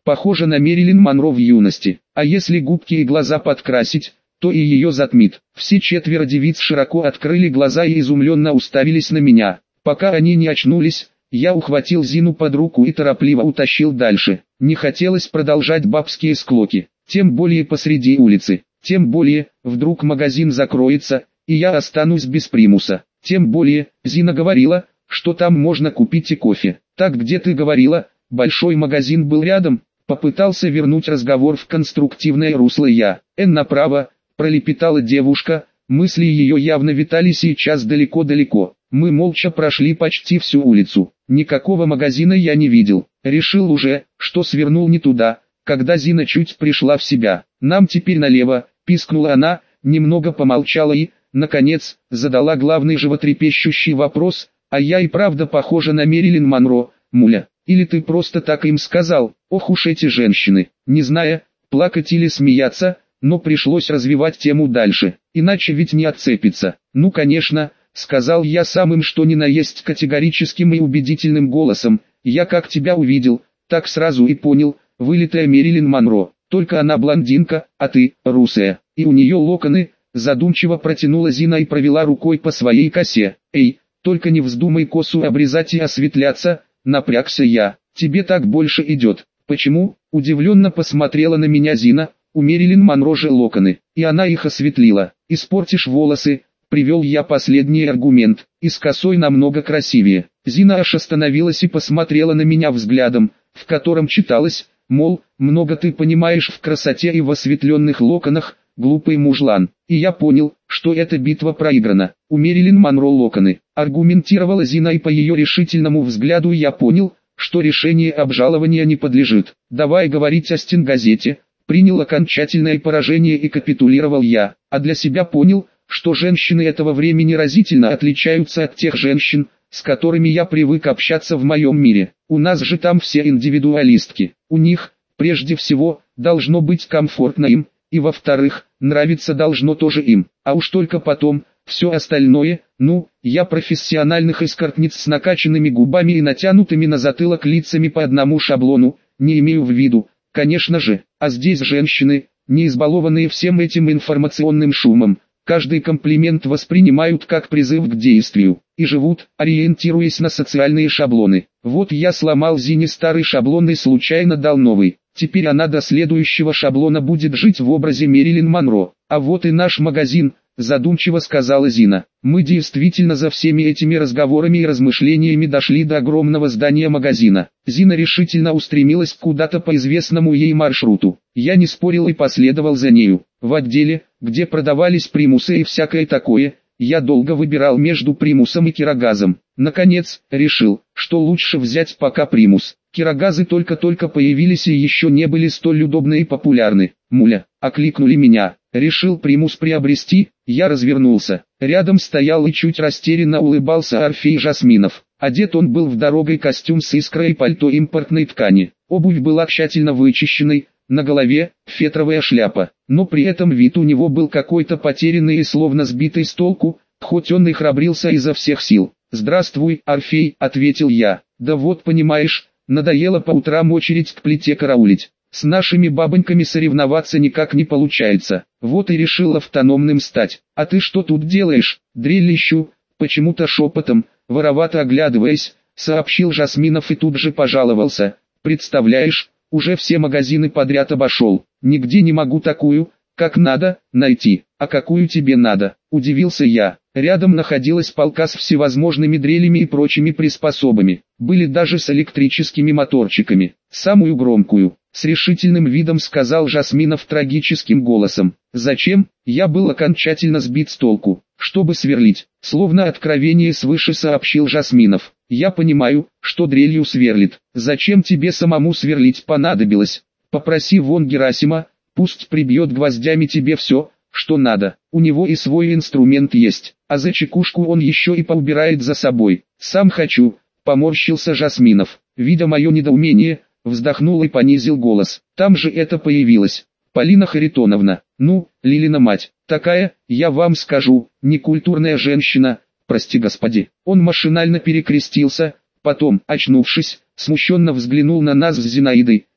Похоже на Мэрилин Монро в юности. А если губки и глаза подкрасить, то и ее затмит. Все четверо девиц широко открыли глаза и изумленно уставились на меня. Пока они не очнулись, я ухватил Зину под руку и торопливо утащил дальше. Не хотелось продолжать бабские склоки, тем более посреди улицы. Тем более, вдруг магазин закроется, и я останусь без примуса. Тем более, Зина говорила, что там можно купить и кофе. Так где ты говорила, большой магазин был рядом? Попытался вернуть разговор в конструктивное русло я. Эн направо, пролепетала девушка, мысли ее явно витали сейчас далеко-далеко. Мы молча прошли почти всю улицу. Никакого магазина я не видел. Решил уже, что свернул не туда, когда Зина чуть пришла в себя. Нам теперь налево, пискнула она, немного помолчала и, наконец, задала главный животрепещущий вопрос: а я и правда похожа на Мэрилин Монро, муля? Или ты просто так им сказал? Ох уж эти женщины, не зная, плакать или смеяться, но пришлось развивать тему дальше, иначе ведь не отцепится. Ну конечно, сказал я самым что ни на есть категорическим и убедительным голосом, я как тебя увидел, так сразу и понял, вылитая Мэрилин Монро, только она блондинка, а ты, русая, и у нее локоны, задумчиво протянула Зина и провела рукой по своей косе. Эй, только не вздумай косу обрезать и осветляться, напрягся я, тебе так больше идет. Почему? Удивленно посмотрела на меня Зина, у Мэрилин Монро же локоны, и она их осветлила. Испортишь волосы, привел я последний аргумент, и с косой намного красивее. Зина аж остановилась и посмотрела на меня взглядом, в котором читалось, мол, много ты понимаешь в красоте и в осветленных локонах, глупый мужлан. И я понял, что эта битва проиграна. У Мэрилин Монро локоны, аргументировала Зина, и по ее решительному взгляду я понял, что решение обжалования не подлежит. Давай говорить о стенгазете. Принял окончательное поражение и капитулировал я, а для себя понял, что женщины этого времени разительно отличаются от тех женщин, с которыми я привык общаться в моем мире. У нас же там все индивидуалистки. У них, прежде всего, должно быть комфортно им, и во-вторых, нравиться должно тоже им, а уж только потом, все остальное. Ну, я профессиональных эскортниц с накачанными губами и натянутыми на затылок лицами по одному шаблону, не имею в виду, конечно же, а здесь женщины, не избалованные всем этим информационным шумом, каждый комплимент воспринимают как призыв к действию, и живут, ориентируясь на социальные шаблоны. Вот я сломал Зине старый шаблон и случайно дал новый. Теперь она до следующего шаблона будет жить в образе Мэрилин Монро. А вот и наш магазин, задумчиво сказала Зина. Мы действительно за всеми этими разговорами и размышлениями дошли до огромного здания магазина. Зина решительно устремилась куда-то по известному ей маршруту. Я не спорил и последовал за нею. В отделе, где продавались примусы и всякое такое, я долго выбирал между примусом и кирогазом. Наконец, решил, что лучше взять пока примус. Кирогазы только-только появились и еще не были столь удобны и популярны. «Муля», окликнули меня. Решил примус приобрести, я развернулся. Рядом стоял и чуть растерянно улыбался Орфей Жасминов. Одет он был в дорогой костюм с искрой и пальто импортной ткани. Обувь была тщательно вычищенной, на голове фетровая шляпа. Но при этом вид у него был какой-то потерянный и словно сбитый с толку, хоть он и храбрился изо всех сил. «Здравствуй, Орфей», — ответил я. «Да вот понимаешь, надоело по утрам очередь к плите караулить. С нашими бабоньками соревноваться никак не получается. Вот и решил автономным стать. А ты что тут делаешь?» «Дрель ищу», почему-то шепотом, воровато оглядываясь, сообщил Жасминов и тут же пожаловался. «Представляешь, уже все магазины подряд обошел. Нигде не могу такую, как надо, найти. А какую тебе надо?» Удивился я. Рядом находилась полка с всевозможными дрелями и прочими приспособами. Были даже с электрическими моторчиками. «Самую громкую», с решительным видом сказал Жасминов трагическим голосом. «Зачем?» Я был окончательно сбит с толку. «Чтобы сверлить», словно откровение свыше сообщил Жасминов. «Я понимаю, что дрелью сверлит. Зачем тебе самому сверлить понадобилось? Попроси вон Герасима, пусть прибьет гвоздями тебе все, что надо. У него и свой инструмент есть, а за чекушку он еще и поубирает за собой. Сам хочу», поморщился Жасминов. Видя мое недоумение, вздохнул и понизил голос. «Там же это появилось. Полина Харитоновна, ну, Лилина мать, такая, я вам скажу, некультурная женщина, прости господи». Он машинально перекрестился, потом, очнувшись, смущенно взглянул на нас с Зинаидой.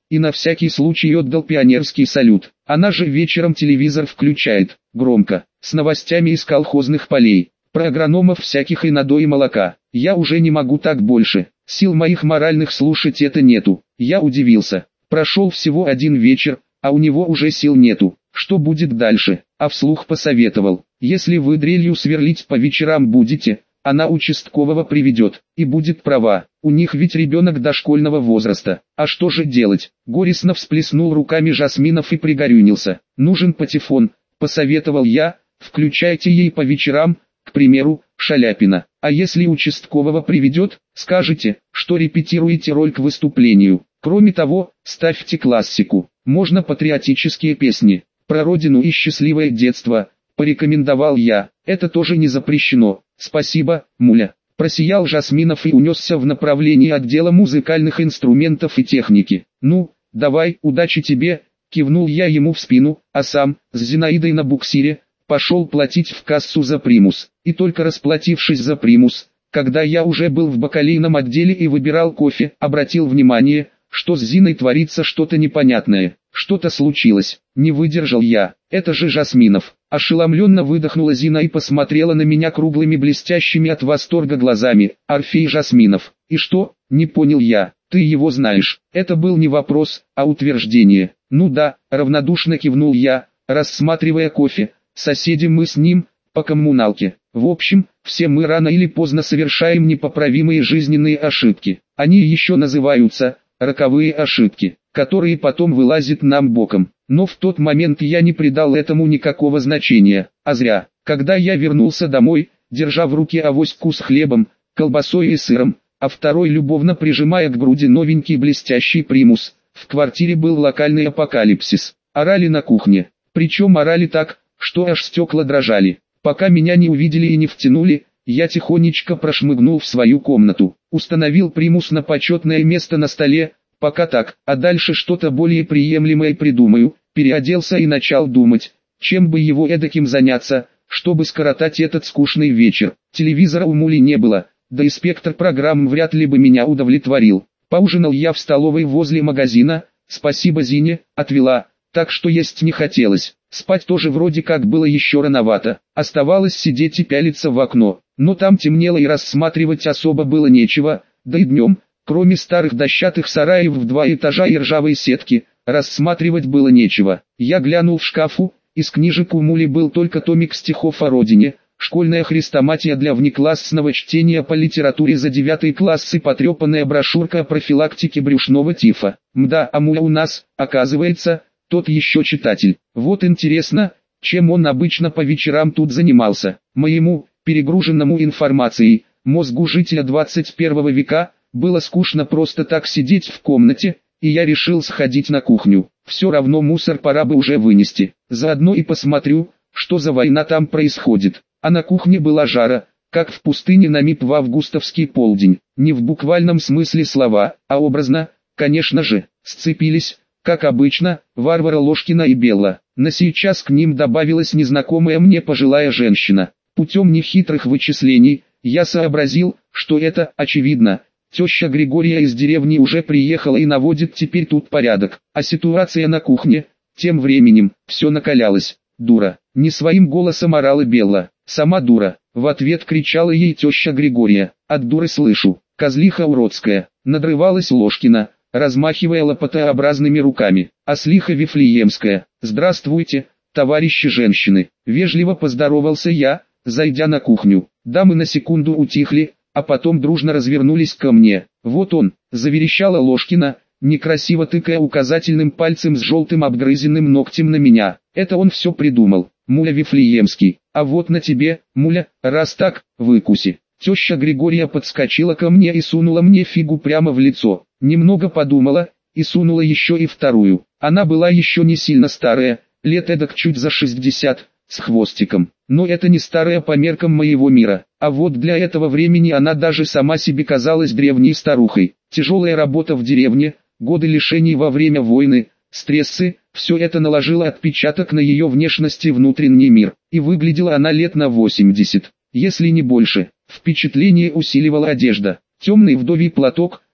и на всякий случай отдал пионерский салют. Она же вечером телевизор включает, громко, с новостями из колхозных полей, про агрономов всяких и надои молока. Я уже не могу так больше, сил моих моральных слушать это нету. Я удивился, прошел всего один вечер, а у него уже сил нету. Что будет дальше? А вслух посоветовал: если вы дрелью сверлить по вечерам будете, она участкового приведет, и будет права, у них ведь ребенок дошкольного возраста. А что же делать? Горестно всплеснул руками Жасминов и пригорюнился. Нужен патефон, посоветовал я, включайте ей по вечерам, к примеру, Шаляпина. А если участкового приведет, скажете, что репетируете роль к выступлению. Кроме того, ставьте классику, можно патриотические песни, про родину и счастливое детство, порекомендовал я. Это тоже не запрещено. Спасибо, муля. Просиял Жасминов и унесся в направлении отдела музыкальных инструментов и техники. Ну, давай, удачи тебе, кивнул я ему в спину, а сам, с Зинаидой на буксире, пошел платить в кассу за примус. И только расплатившись за примус, когда я уже был в бакалейном отделе и выбирал кофе, обратил внимание, что с Зиной творится что-то непонятное. Что-то случилось, не выдержал я. Это же Жасминов. Ошеломленно выдохнула Зина и посмотрела на меня круглыми блестящими от восторга глазами. Орфей Жасминов. И что? Не понял я. Ты его знаешь. Это был не вопрос, а утверждение. Ну да, равнодушно кивнул я, рассматривая кофе. Соседи мы с ним, по коммуналке. В общем, все мы рано или поздно совершаем непоправимые жизненные ошибки. Они еще называются роковые ошибки, которые потом вылазят нам боком. Но в тот момент я не придал этому никакого значения, а зря. Когда я вернулся домой, держа в руке авоську с хлебом, колбасой и сыром, а второй любовно прижимая к груди новенький блестящий примус, в квартире был локальный апокалипсис. Орали на кухне, причем орали так, что аж стекла дрожали. Пока меня не увидели и не втянули, я тихонечко прошмыгнул в свою комнату, установил примус на почетное место на столе. Пока так, а дальше что-то более приемлемое придумаю, переоделся и начал думать, чем бы его эдаким заняться, чтобы скоротать этот скучный вечер. Телевизора у Мули не было, да и спектр программ вряд ли бы меня удовлетворил. Поужинал я в столовой возле магазина, спасибо Зине, отвела, так что есть не хотелось. Спать тоже вроде как было еще рановато, оставалось сидеть и пялиться в окно, но там темнело и рассматривать особо было нечего, да и днем, кроме старых дощатых сараев в два этажа и ржавой сетки, рассматривать было нечего. Я глянул в шкафу, из книжек у Мули был только томик стихов о родине, школьная хрестоматия для внеклассного чтения по литературе за девятый класс и потрепанная брошюрка о профилактике брюшного тифа. Мда, а Муля у нас, оказывается, тот еще читатель. Вот интересно, чем он обычно по вечерам тут занимался. Моему, перегруженному информацией, мозгу жителя двадцать первого века, было скучно просто так сидеть в комнате, и я решил сходить на кухню. Все равно мусор пора бы уже вынести. Заодно и посмотрю, что за война там происходит. А на кухне была жара, как в пустыне Намиб в августовский полдень. Не в буквальном смысле слова, а образно, конечно же, сцепились, как обычно, Варвара Ложкина и Белла. Но сейчас к ним добавилась незнакомая мне пожилая женщина. Путем нехитрых вычислений, я сообразил, что это, очевидно, теща Григория из деревни уже приехала и наводит теперь тут порядок. А ситуация на кухне, тем временем, все накалялась. «Дура!» — не своим голосом орала Белла. «Сама дура!» — в ответ кричала ей теща Григория. «От дуры слышу, козлиха уродская!» — надрывалась Ложкина, размахивая лопатообразными руками. «Ослиха Вифлеемская!» «Здравствуйте, товарищи женщины!» — вежливо поздоровался я, зайдя на кухню. Дамы на секунду утихли, а потом дружно развернулись ко мне. «Вот он!» — заверещала Ложкина, некрасиво тыкая указательным пальцем с желтым обгрызенным ногтем на меня. «Это он все придумал, Муля Вифлеемский. А вот на тебе, Муля, раз так, выкуси». Теща Григория подскочила ко мне и сунула мне фигу прямо в лицо. Немного подумала, и сунула еще и вторую. Она была еще не сильно старая, лет эдак чуть за шестьдесят, с хвостиком. Но это не старая по меркам моего мира. А вот для этого времени она даже сама себе казалась древней старухой. Тяжелая работа в деревне, годы лишений во время войны, стрессы, все это наложило отпечаток на ее внешность и внутренний мир. И выглядела она лет на восемьдесят, если не больше. Впечатление усиливала одежда. Темный вдовий платок,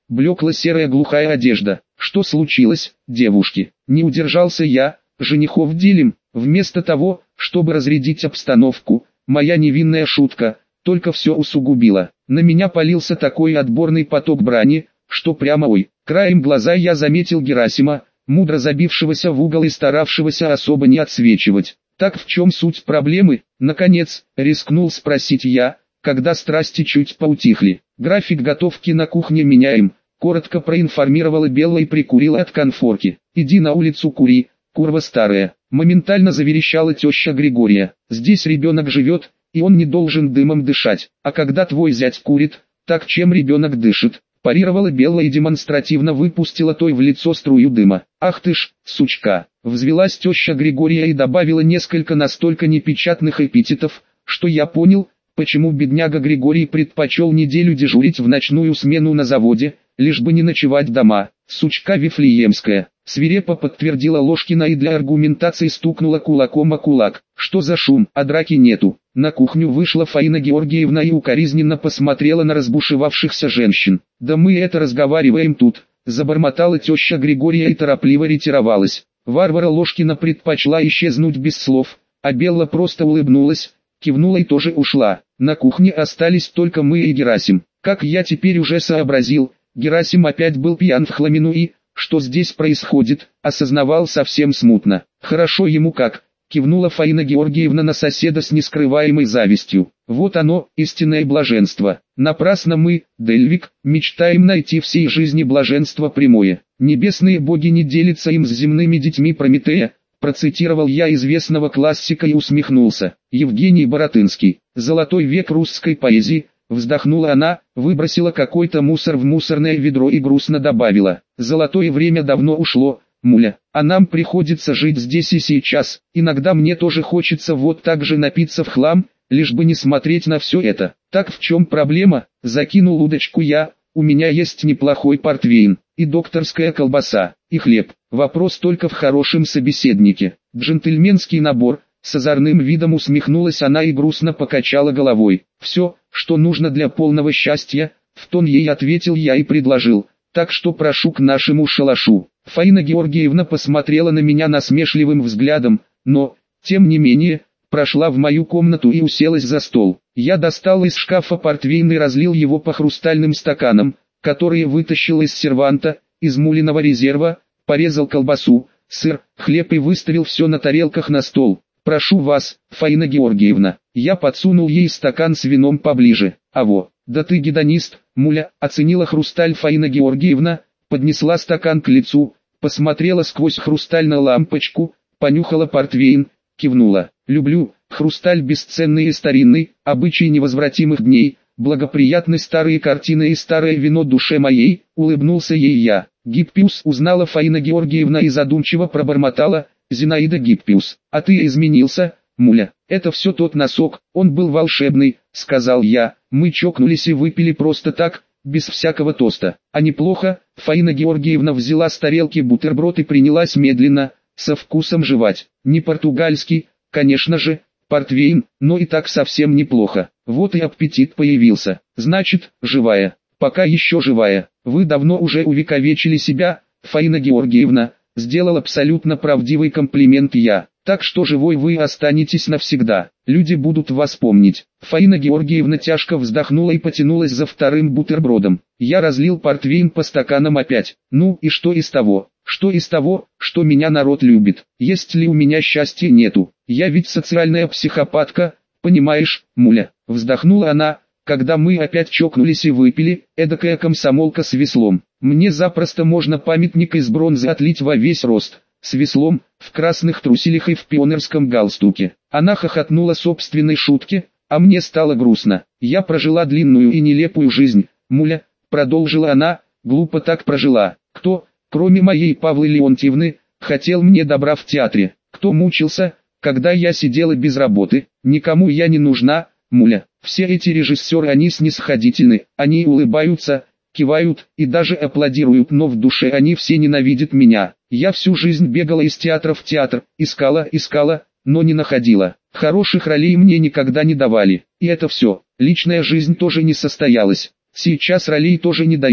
блекла-серая глухая одежда. Что случилось, девушки? Не удержался я, женихов делим. Вместо того, чтобы разрядить обстановку, моя невинная шутка только все усугубила. На меня полился такой отборный поток брани, что прямо ой. Краем глаза я заметил Герасима, мудро забившегося в угол и старавшегося особо не отсвечивать. Так в чем суть проблемы? Наконец, рискнул спросить я, когда страсти чуть поутихли. График готовки на кухне меняем, коротко проинформировала Белла и прикурила от конфорки. Иди на улицу кури, курва старая. Моментально заверещала теща Григория. Здесь ребенок живет, и он не должен дымом дышать. А когда твой зять курит, так чем ребенок дышит? Парировала Белла и демонстративно выпустила той в лицо струю дыма. Ах ты ж, сучка! Взвелась теща Григория и добавила несколько настолько непечатных эпитетов, что я понял, почему бедняга Григорий предпочел неделю дежурить в ночную смену на заводе, лишь бы не ночевать дома. Сучка Вифлеемская, свирепо подтвердила Ложкина и для аргументации стукнула кулаком о кулак. Что за шум, а драки нету. На кухню вышла Фаина Георгиевна и укоризненно посмотрела на разбушевавшихся женщин. Да мы это разговариваем тут, забормотала теща Григория и торопливо ретировалась. Варвара Ложкина предпочла исчезнуть без слов, а Белла просто улыбнулась, кивнула и тоже ушла. На кухне остались только мы и Герасим. Как я теперь уже сообразил, Герасим опять был пьян в хламину и, что здесь происходит, осознавал совсем смутно. Хорошо ему как, кивнула Фаина Георгиевна на соседа с нескрываемой завистью. Вот оно, истинное блаженство. Напрасно мы, Дельвик, мечтаем найти всей жизни блаженство прямое. Небесные боги не делятся им с земными детьми Прометея, процитировал я известного классика и усмехнулся. Евгений Баратынский. Золотой век русской поэзии. Вздохнула она, выбросила какой-то мусор в мусорное ведро и грустно добавила. Золотое время давно ушло, муля, а нам приходится жить здесь и сейчас. Иногда мне тоже хочется вот так же напиться в хлам, лишь бы не смотреть на все это. Так в чем проблема? Закинул удочку я, у меня есть неплохой портвейн, и докторская колбаса, и хлеб. Вопрос только в хорошем собеседнике. Джентльменский набор. С озорным видом усмехнулась она и грустно покачала головой. «Все, что нужно для полного счастья», — в тон ей ответил я и предложил. «Так что прошу к нашему шалашу». Фаина Георгиевна посмотрела на меня насмешливым взглядом, но, тем не менее, прошла в мою комнату и уселась за стол. Я достал из шкафа портвейн и разлил его по хрустальным стаканам, которые вытащил из серванта, из мулиного резерва, порезал колбасу, сыр, хлеб и выставил все на тарелках на стол. «Прошу вас, Фаина Георгиевна». Я подсунул ей стакан с вином поближе. «Аво, да ты гедонист, муля», оценила хрусталь Фаина Георгиевна, поднесла стакан к лицу, посмотрела сквозь хрустальную лампочку, понюхала портвейн, кивнула. «Люблю, хрусталь бесценный и старинный, обычай невозвратимых дней, благоприятны старые картины и старое вино душе моей», улыбнулся ей я. «Гиппиус», узнала Фаина Георгиевна и задумчиво пробормотала. «Зинаида Гиппиус, а ты изменился, муля, это все тот носок, он был волшебный», сказал я. Мы чокнулись и выпили просто так, без всякого тоста. А неплохо, Фаина Георгиевна взяла с тарелки бутерброд и принялась медленно, со вкусом жевать. Не португальский, конечно же, портвейн, но и так совсем неплохо. Вот и аппетит появился. Значит, живая, пока еще живая. Вы давно уже увековечили себя, Фаина Георгиевна. Сделал абсолютно правдивый комплимент я. Так что живой вы останетесь навсегда. Люди будут вас помнить. Фаина Георгиевна тяжко вздохнула и потянулась за вторым бутербродом. Я разлил портвейн по стаканам опять. Ну и что из того? Что из того, что меня народ любит? Есть ли у меня счастья? Нету. Я ведь социальная психопатка, понимаешь, муля. Вздохнула она, когда мы опять чокнулись и выпили, эдакая комсомолка с веслом. Мне запросто можно памятник из бронзы отлить во весь рост, с веслом, в красных труселях и в пионерском галстуке. Она хохотнула собственной шутке, а мне стало грустно. Я прожила длинную и нелепую жизнь, муля, продолжила она, глупо так прожила. Кто, кроме моей Павлы Леонтьевны, хотел мне добра в театре? Кто мучился, когда я сидела без работы? Никому я не нужна, муля. Все эти режиссеры, они снисходительны, они улыбаются, кивают и даже аплодируют, но в душе они все ненавидят меня. Я всю жизнь бегала из театра в театр, искала, искала, но не находила. Хороших ролей мне никогда не давали. И это все. Личная жизнь тоже не состоялась. Сейчас ролей тоже не дают,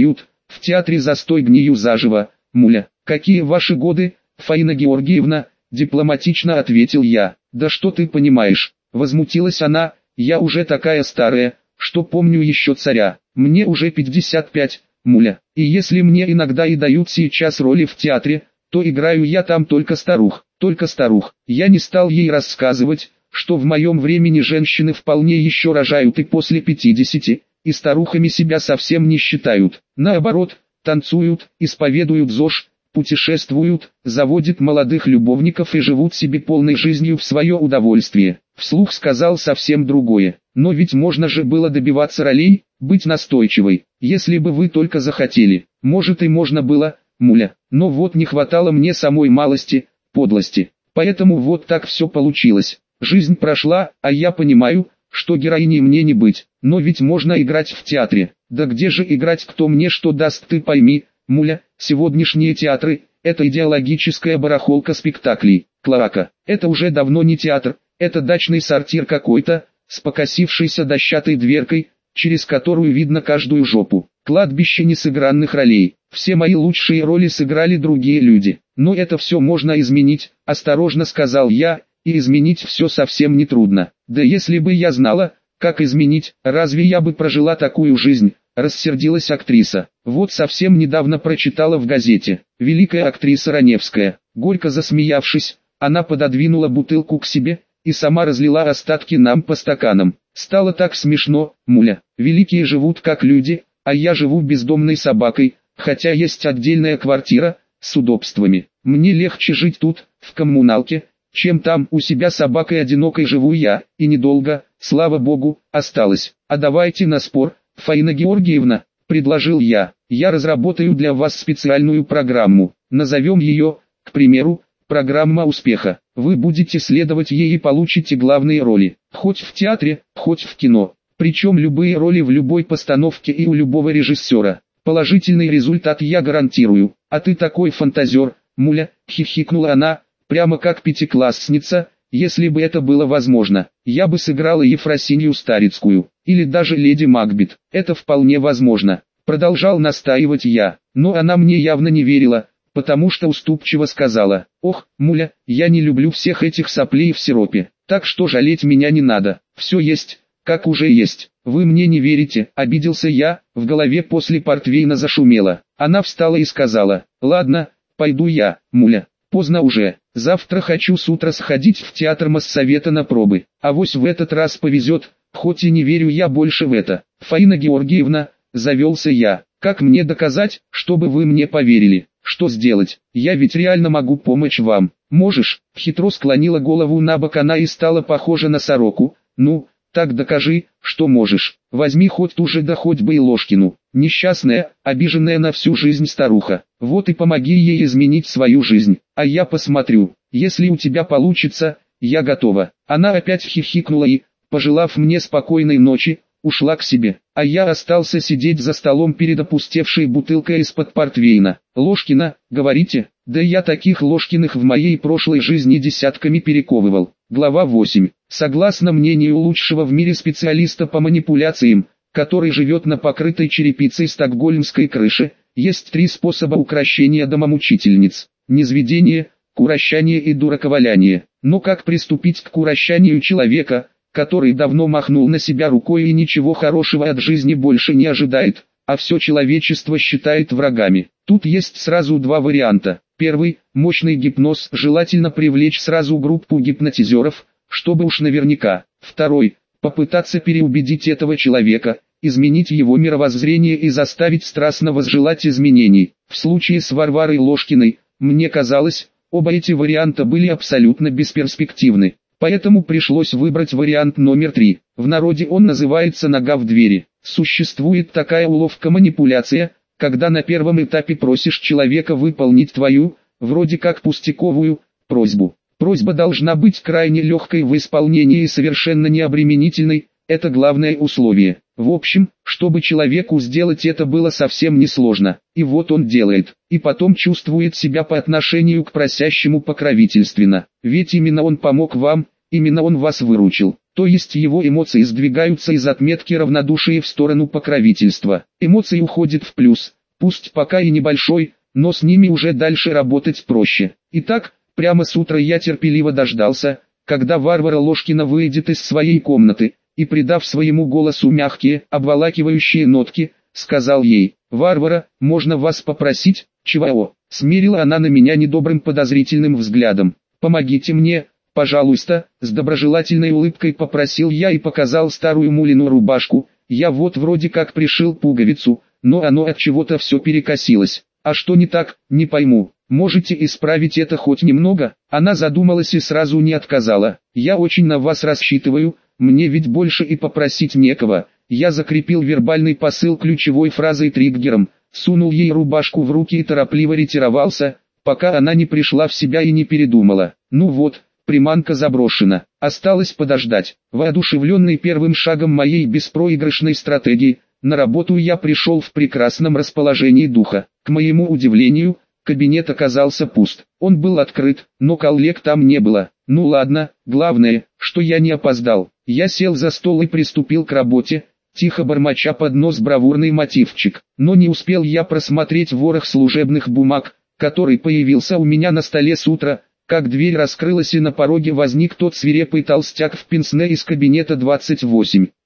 В театре застой, гнию заживо, муля. Какие ваши годы, Фаина Георгиевна? Дипломатично ответил я. Да что ты понимаешь, возмутилась она, я уже такая старая, что помню еще царя. Мне уже пятьдесят пять, муля. И если мне иногда и дают сейчас роли в театре, то играю я там только старух, только старух. Я не стал ей рассказывать, что в моем времени женщины вполне еще рожают и после пятидесяти, и старухами себя совсем не считают. Наоборот, танцуют, исповедуют ЗОЖ, путешествуют, заводят молодых любовников и живут себе полной жизнью в свое удовольствие. Вслух сказал совсем другое. Но ведь можно же было добиваться ролей, быть настойчивой, если бы вы только захотели. Может и можно было, муля, но вот не хватало мне самой малости, подлости. Поэтому вот так все получилось. Жизнь прошла, а я понимаю, что героиней мне не быть. Но ведь можно играть в театре. Да где же играть, кто мне что даст, ты пойми, муля, сегодняшние театры – это идеологическая барахолка спектаклей. Клоака – это уже давно не театр, это дачный сортир какой-то, с покосившейся дощатой дверкой, через которую видно каждую жопу. Кладбище несыгранных ролей. Все мои лучшие роли сыграли другие люди. Но это все можно изменить, осторожно сказал я, и изменить все совсем не трудно. Да если бы я знала, как изменить, разве я бы прожила такую жизнь? Рассердилась актриса. Вот совсем недавно прочитала в газете. Великая актриса Раневская. Горько засмеявшись, она пододвинула бутылку к себе и сама разлила остатки нам по стаканам. Стало так смешно, муля. Великие живут как люди, а я живу бездомной собакой, хотя есть отдельная квартира, с удобствами. Мне легче жить тут, в коммуналке, чем там у себя собакой одинокой живу я, и недолго, слава богу, осталось. А давайте на спор, Фаина Георгиевна, предложил я. Я разработаю для вас специальную программу. Назовем ее, к примеру, программа успеха. Вы будете следовать ей и получите главные роли. Хоть в театре, хоть в кино. Причем любые роли в любой постановке и у любого режиссера. Положительный результат я гарантирую. А ты такой фантазер, муля, хихикнула она, прямо как пятиклассница. Если бы это было возможно, я бы сыграла Ефросинью Старицкую, или даже леди Макбет. Это вполне возможно. Продолжал настаивать я, но она мне явно не верила, потому что уступчиво сказала: «Ох, муля, я не люблю всех этих соплей в сиропе, так что жалеть меня не надо, все есть, как уже есть». «Вы мне не верите», — обиделся я, в голове после портвейна зашумело. Она встала и сказала: «Ладно, пойду я, муля, поздно уже, завтра хочу с утра сходить в театр Моссовета на пробы, авось в этот раз повезет, хоть и не верю я больше в это». «Фаина Георгиевна», — завелся я, — «как мне доказать, чтобы вы мне поверили? Что сделать? Я ведь реально могу помочь вам». «Можешь», — хитро склонила голову на бок она и стала похожа на сороку. «Ну, так докажи, что можешь. Возьми хоть ту же, да хоть бы и Ложкину. Несчастная, обиженная на всю жизнь старуха. Вот и помоги ей изменить свою жизнь. А я посмотрю. Если у тебя получится, я готова». Она опять хихикнула и, пожелав мне спокойной ночи, ушла к себе. А я остался сидеть за столом перед опустевшей бутылкой из-под портвейна. «Ложкина, говорите?» Да я таких Ложкиных в моей прошлой жизни десятками перековывал. Глава восемь. Согласно мнению лучшего в мире специалиста по манипуляциям, который живет на покрытой черепицей стокгольмской крыше, есть три способа укрощения домомучительниц: низведение, курощание и дураковаляние. Но как приступить к курощанию человека, который давно махнул на себя рукой и ничего хорошего от жизни больше не ожидает, а все человечество считает врагами? Тут есть сразу два варианта. Первый – мощный гипноз, желательно привлечь сразу группу гипнотизеров, чтобы уж наверняка. Второй – попытаться переубедить этого человека, изменить его мировоззрение и заставить страстно возжелать изменений. В случае с Варварой Ложкиной, мне казалось, оба эти варианта были абсолютно бесперспективны. Поэтому пришлось выбрать вариант номер три. В народе он называется «нога в двери». Существует такая уловка-манипуляция, когда на первом этапе просишь человека выполнить твою, вроде как пустяковую, просьбу. Просьба должна быть крайне легкой в исполнении и совершенно необременительной, это главное условие. В общем, чтобы человеку сделать это было совсем несложно, и вот он делает, и потом чувствует себя по отношению к просящему покровительственно, ведь именно он помог вам, именно он вас выручил. То есть его эмоции сдвигаются из отметки равнодушия в сторону покровительства. Эмоции уходят в плюс, пусть пока и небольшой, но с ними уже дальше работать проще. Итак, прямо с утра я терпеливо дождался, когда Варвара Ложкина выйдет из своей комнаты, и, придав своему голосу мягкие, обволакивающие нотки, сказал ей: «Варвара, можно вас попросить?» «Чего?» — смерила она на меня недобрым подозрительным взглядом. «Помогите мне, пожалуйста», — с доброжелательной улыбкой попросил я и показал старую мулину рубашку. Я вот вроде как пришил пуговицу, но оно от чего-то все перекосилось. А что не так, не пойму. Можете исправить это хоть немного?» Она задумалась и сразу не отказала. «Я очень на вас рассчитываю, мне ведь больше и попросить некого». Я закрепил вербальный посыл ключевой фразой-триггером, сунул ей рубашку в руки и торопливо ретировался, пока она не пришла в себя и не передумала. Ну вот, приманка заброшена. Осталось подождать. Воодушевленный первым шагом моей беспроигрышной стратегии, на работу я пришел в прекрасном расположении духа. К моему удивлению, кабинет оказался пуст. Он был открыт, но коллег там не было. Ну ладно, главное, что я не опоздал. Я сел за стол и приступил к работе, тихо бормоча под нос бравурный мотивчик. Но не успел я просмотреть ворох служебных бумаг, который появился у меня на столе с утра, как дверь раскрылась и на пороге возник тот свирепый толстяк в пенсне из кабинета двадцать восемь.